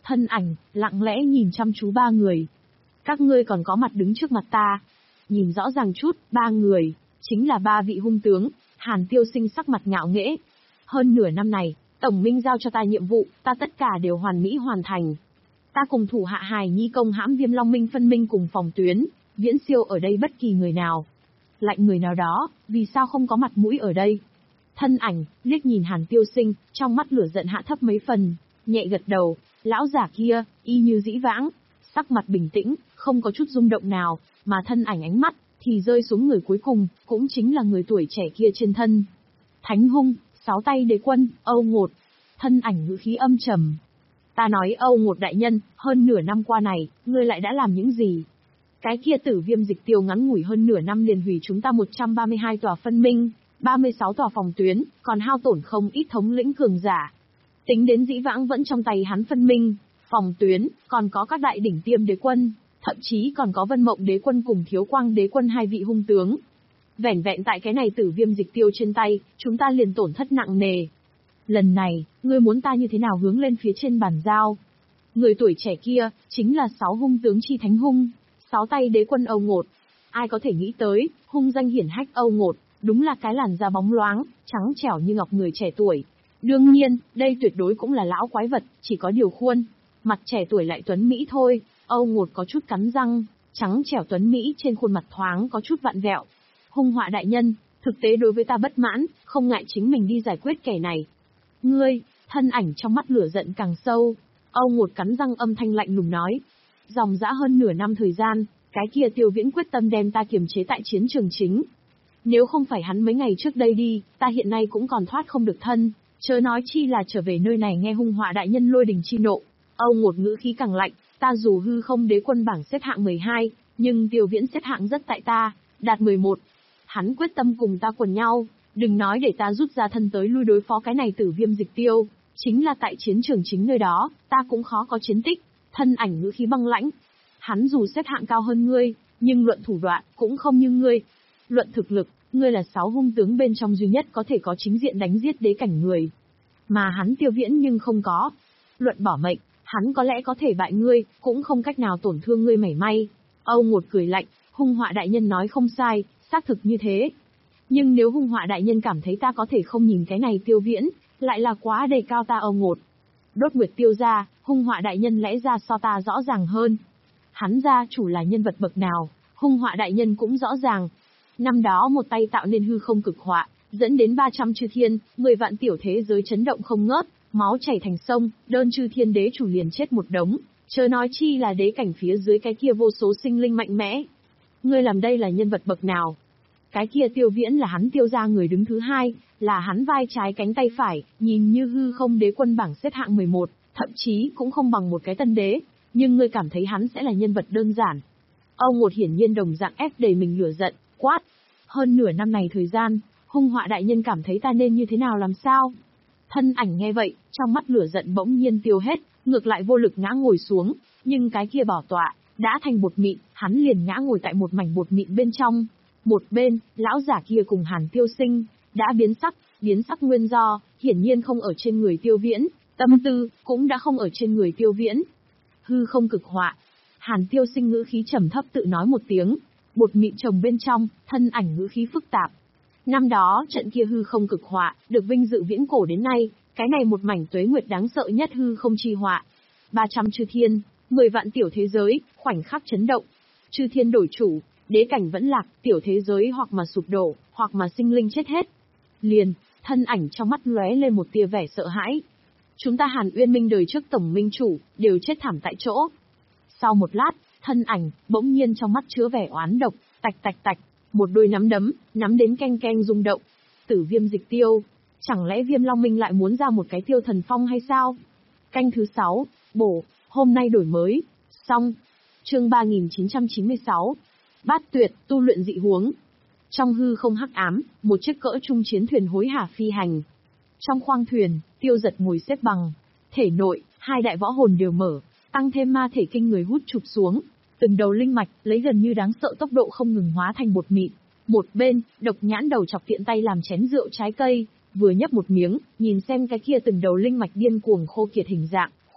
A: Thân ảnh, lặng lẽ nhìn chăm chú ba người. Các ngươi còn có mặt đứng trước mặt ta. Nhìn rõ ràng chút, ba người, chính là ba vị hung tướng. Hàn Tiêu Sinh sắc mặt ngạo nghễ. Hơn nửa năm này, Tổng Minh giao cho ta nhiệm vụ, ta tất cả đều hoàn mỹ hoàn thành. Ta cùng thủ hạ Hài Nhi công hãm Viêm Long Minh phân minh cùng phòng tuyến, viễn siêu ở đây bất kỳ người nào. Lạnh người nào đó, vì sao không có mặt mũi ở đây? Thân ảnh, liếc nhìn Hàn Tiêu Sinh, trong mắt lửa giận hạ thấp mấy phần, nhẹ gật đầu, lão giả kia, y như dĩ vãng, sắc mặt bình tĩnh, không có chút rung động nào, mà thân ảnh ánh mắt, thì rơi xuống người cuối cùng, cũng chính là người tuổi trẻ kia trên thân. Thánh hung, sáu tay đế quân, Âu Ngột. Thân ảnh ngữ khí âm trầm. Ta nói Âu Ngột đại nhân, hơn nửa năm qua này, ngươi lại đã làm những gì? Cái kia tử viêm dịch tiêu ngắn ngủi hơn nửa năm liền hủy chúng ta một trăm ba mươi hai tòa phân minh, ba mươi sáu tòa phòng tuyến, còn hao tổn không ít thống lĩnh cường giả. Tính đến dĩ vãng vẫn trong tay hắn phân minh, phòng tuyến, còn có các đại đỉnh tiêm đế quân, thậm chí còn có Vân Mộng đế quân cùng Thiếu Quang đế quân hai vị hung tướng. Vẻn vẹn tại cái này tử viêm dịch tiêu trên tay, chúng ta liền tổn thất nặng nề. Lần này, ngươi muốn ta như thế nào hướng lên phía trên bàn giao? Người tuổi trẻ kia, chính là sáu hung tướng chi thánh hung, sáu tay đế quân Âu Ngột. Ai có thể nghĩ tới, hung danh hiển hách Âu Ngột, đúng là cái làn da bóng loáng, trắng trẻo như ngọc người trẻ tuổi. Đương nhiên, đây tuyệt đối cũng là lão quái vật, chỉ có điều khuôn. Mặt trẻ tuổi lại tuấn Mỹ thôi, Âu Ngột có chút cắn răng, trắng trẻo tuấn Mỹ trên khuôn mặt thoáng có chút vặn vẹo. Hung họa đại nhân, thực tế đối với ta bất mãn, không ngại chính mình đi giải quyết kẻ này. Ngươi, thân ảnh trong mắt lửa giận càng sâu. Âu Ngột cắn răng âm thanh lạnh lùng nói. Dòng dã hơn nửa năm thời gian, cái kia Tiêu Viễn quyết tâm đem ta kiềm chế tại chiến trường chính. Nếu không phải hắn mấy ngày trước đây đi, ta hiện nay cũng còn thoát không được thân, chớ nói chi là trở về nơi này nghe hung họa đại nhân lôi đình chi nộ. Âu Ngột ngữ khí càng lạnh, ta dù hư không đế quân bảng xếp hạng mười hai, nhưng Tiêu Viễn xếp hạng rất tại ta, đạt mười một. Hắn quyết tâm cùng ta quần nhau, đừng nói để ta rút ra thân tới lui đối phó cái này tử viêm dịch tiêu, chính là tại chiến trường chính nơi đó, ta cũng khó có chiến tích. Thân ảnh ngữ khí băng lãnh. Hắn dù xếp hạng cao hơn ngươi, nhưng luận thủ đoạn, cũng không như ngươi. Luận thực lực, ngươi là sáu hung tướng bên trong duy nhất có thể có chính diện đánh giết đế cảnh người. Mà hắn Tiêu Viễn nhưng không có. Luận bỏ mệnh, hắn có lẽ có thể bại ngươi, cũng không cách nào tổn thương ngươi mảy may. Âu Ngột cười lạnh, hung họa đại nhân nói không sai, xác thực như thế. Nhưng nếu hung họa đại nhân cảm thấy ta có thể không nhìn cái này Tiêu Viễn, lại là quá đề cao ta Âu Ngột. Đốt Nguyệt Tiêu gia, hung họa đại nhân lẽ ra so ta rõ ràng hơn. Hắn gia chủ là nhân vật bậc nào, hung họa đại nhân cũng rõ ràng. Năm đó một tay tạo nên hư không cực họa, dẫn đến ba trăm chư thiên, mười vạn tiểu thế giới chấn động không ngớt, máu chảy thành sông, đơn chư thiên đế chủ liền chết một đống, chớ nói chi là đế cảnh phía dưới cái kia vô số sinh linh mạnh mẽ. Ngươi làm đây là nhân vật bậc nào? Cái kia Tiêu Viễn là hắn Tiêu gia người đứng thứ hai, là hắn vai trái cánh tay phải, nhìn như hư không đế quân bảng xếp hạng mười một, thậm chí cũng không bằng một cái tân đế, nhưng ngươi cảm thấy hắn sẽ là nhân vật đơn giản. Âu Ngột hiển nhiên đồng dạng ép đầy mình lửa giận, quát. Hơn nửa năm này thời gian, hung họa đại nhân cảm thấy ta nên như thế nào làm sao? Thân ảnh nghe vậy, trong mắt lửa giận bỗng nhiên tiêu hết, ngược lại vô lực ngã ngồi xuống, nhưng cái kia bảo tọa, đã thành bột mịn, hắn liền ngã ngồi tại một mảnh bột mịn bên trong. Một bên, lão giả kia cùng Hàn Tiêu Sinh, đã biến sắc, biến sắc nguyên do, hiển nhiên không ở trên người Tiêu Viễn, tâm tư, cũng đã không ở trên người Tiêu Viễn. Hư không cực họa. Hàn Tiêu Sinh ngữ khí trầm thấp tự nói một tiếng, bột mịn chồng bên trong, thân ảnh ngữ khí phức tạp. Năm đó, trận kia hư không cực họa, được vinh dự viễn cổ đến nay, cái này một mảnh tuế nguyệt đáng sợ nhất hư không chi họa. ba trăm chư thiên, mười vạn tiểu thế giới, khoảnh khắc chấn động. Chư thiên đổi chủ, đế cảnh vẫn lạc, tiểu thế giới hoặc mà sụp đổ, hoặc mà sinh linh chết hết. Liền, thân ảnh trong mắt lóe lên một tia vẻ sợ hãi. Chúng ta Hàn Uyên Minh đời trước tổng minh chủ, đều chết thảm tại chỗ. Sau một lát, thân ảnh, bỗng nhiên trong mắt chứa vẻ oán độc, tạch tạch tạch, một đôi nắm đấm, nắm đến keng keng rung động. Tử viêm dịch tiêu, chẳng lẽ Viêm Long Minh lại muốn ra một cái tiêu thần phong hay sao? Canh thứ sáu, bổ, hôm nay đổi mới, xong. Chương ba nghìn chín trăm chín mươi sáu. Bát tuyệt, tu luyện dị huống. Trong hư không hắc ám, một chiếc cỡ trung chiến thuyền hối hả phi hành. Trong khoang thuyền, Tiêu Giật ngồi xếp bằng. Thể nội, hai đại võ hồn đều mở, tăng thêm ma thể kinh người hút chụp xuống. Từng đầu linh mạch, lấy gần như đáng sợ tốc độ không ngừng hóa thành bột mịn. Một bên, độc nhãn đầu chọc tiện tay làm chén rượu trái cây, vừa nhấp một miếng, nhìn xem cái kia từng đầu linh mạch điên cuồng khô kiệt hình dạng,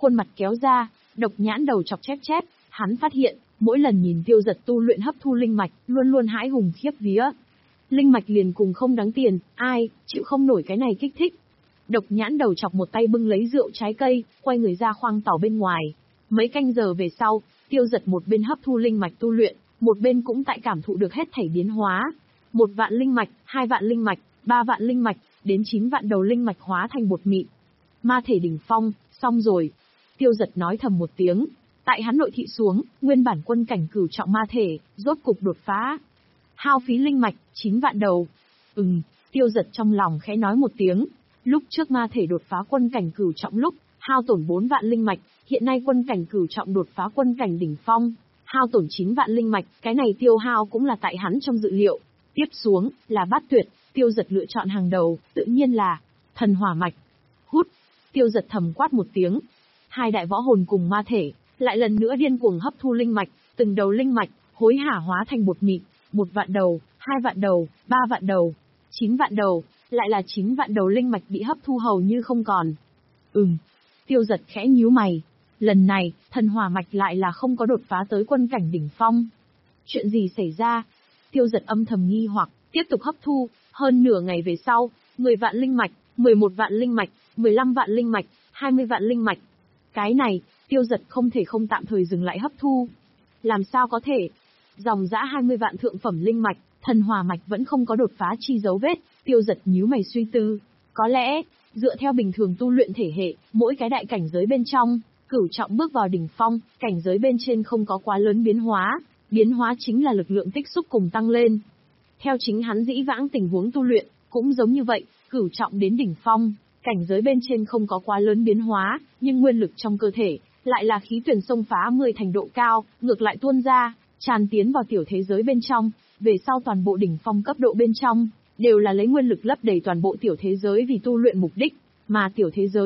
A: khuôn mặt kéo ra, độc nhãn đầu chọc chép chép, hắn phát hiện, mỗi lần nhìn Tiêu Giật tu luyện hấp thu linh mạch, luôn luôn hãi hùng khiếp vía. Linh mạch liền cùng không đáng tiền, ai, chịu không nổi cái này kích thích. Độc nhãn đầu chọc một tay bưng lấy rượu trái cây, quay người ra khoang tàu bên ngoài. Mấy canh giờ về sau, Tiêu Giật một bên hấp thu linh mạch tu luyện, một bên cũng tại cảm thụ được hết thảy biến hóa. Một vạn linh mạch, hai vạn linh mạch, ba vạn linh mạch, đến chín vạn đầu linh mạch hóa thành bột mịn. Ma thể đỉnh phong, xong rồi. Tiêu Giật nói thầm một tiếng. Tại hắn nội thị xuống, nguyên bản quân cảnh cửu trọng ma thể, rốt cục đột phá. Hao phí linh mạch, chín vạn đầu. Ừm, Tiêu Giật trong lòng khẽ nói một tiếng. Lúc trước ma thể đột phá quân cảnh cửu trọng lúc, hao tổn bốn vạn linh mạch, hiện nay quân cảnh cửu trọng đột phá quân cảnh đỉnh phong, hao tổn chín vạn linh mạch, cái này tiêu hao cũng là tại hắn trong dự liệu. Tiếp xuống, là bát tuyệt, Tiêu Giật lựa chọn hàng đầu, tự nhiên là thần hỏa mạch. Hút, Tiêu Giật thầm quát một tiếng. Hai đại võ hồn cùng ma thể, lại lần nữa điên cuồng hấp thu linh mạch, từng đầu linh mạch, hối hả hóa thành bột mịn, một vạn đầu, hai vạn đầu, ba vạn đầu, chín vạn đầu, lại là chín vạn đầu linh mạch bị hấp thu hầu như không còn. Ừm, Tiêu Giật khẽ nhíu mày. Lần này, thần hỏa mạch lại là không có đột phá tới quân cảnh đỉnh phong. Chuyện gì xảy ra? Tiêu Giật âm thầm nghi hoặc, tiếp tục hấp thu, hơn nửa ngày về sau, mười vạn linh mạch, mười một vạn linh mạch, mười lăm vạn linh mạch, hai mươi vạn linh mạch. Cái này, Tiêu Giật không thể không tạm thời dừng lại hấp thu. Làm sao có thể? Dòng dã hai mươi vạn thượng phẩm linh mạch, thần hỏa mạch vẫn không có đột phá chi dấu vết, Tiêu Giật nhíu mày suy tư. Có lẽ, dựa theo bình thường tu luyện thể hệ, mỗi cái đại cảnh giới bên trong, cửu trọng bước vào đỉnh phong, cảnh giới bên trên không có quá lớn biến hóa, biến hóa chính là lực lượng tích xúc cùng tăng lên. Theo chính hắn dĩ vãng tình huống tu luyện, cũng giống như vậy, cửu trọng đến đỉnh phong, cảnh giới bên trên không có quá lớn biến hóa, nhưng nguyên lực trong cơ thể, lại là khí tuyển xông phá mười thành độ cao, ngược lại tuôn ra, tràn tiến vào tiểu thế giới bên trong, về sau toàn bộ đỉnh phong cấp độ bên trong, đều là lấy nguyên lực lấp đầy toàn bộ tiểu thế giới vì tu luyện mục đích, mà tiểu thế giới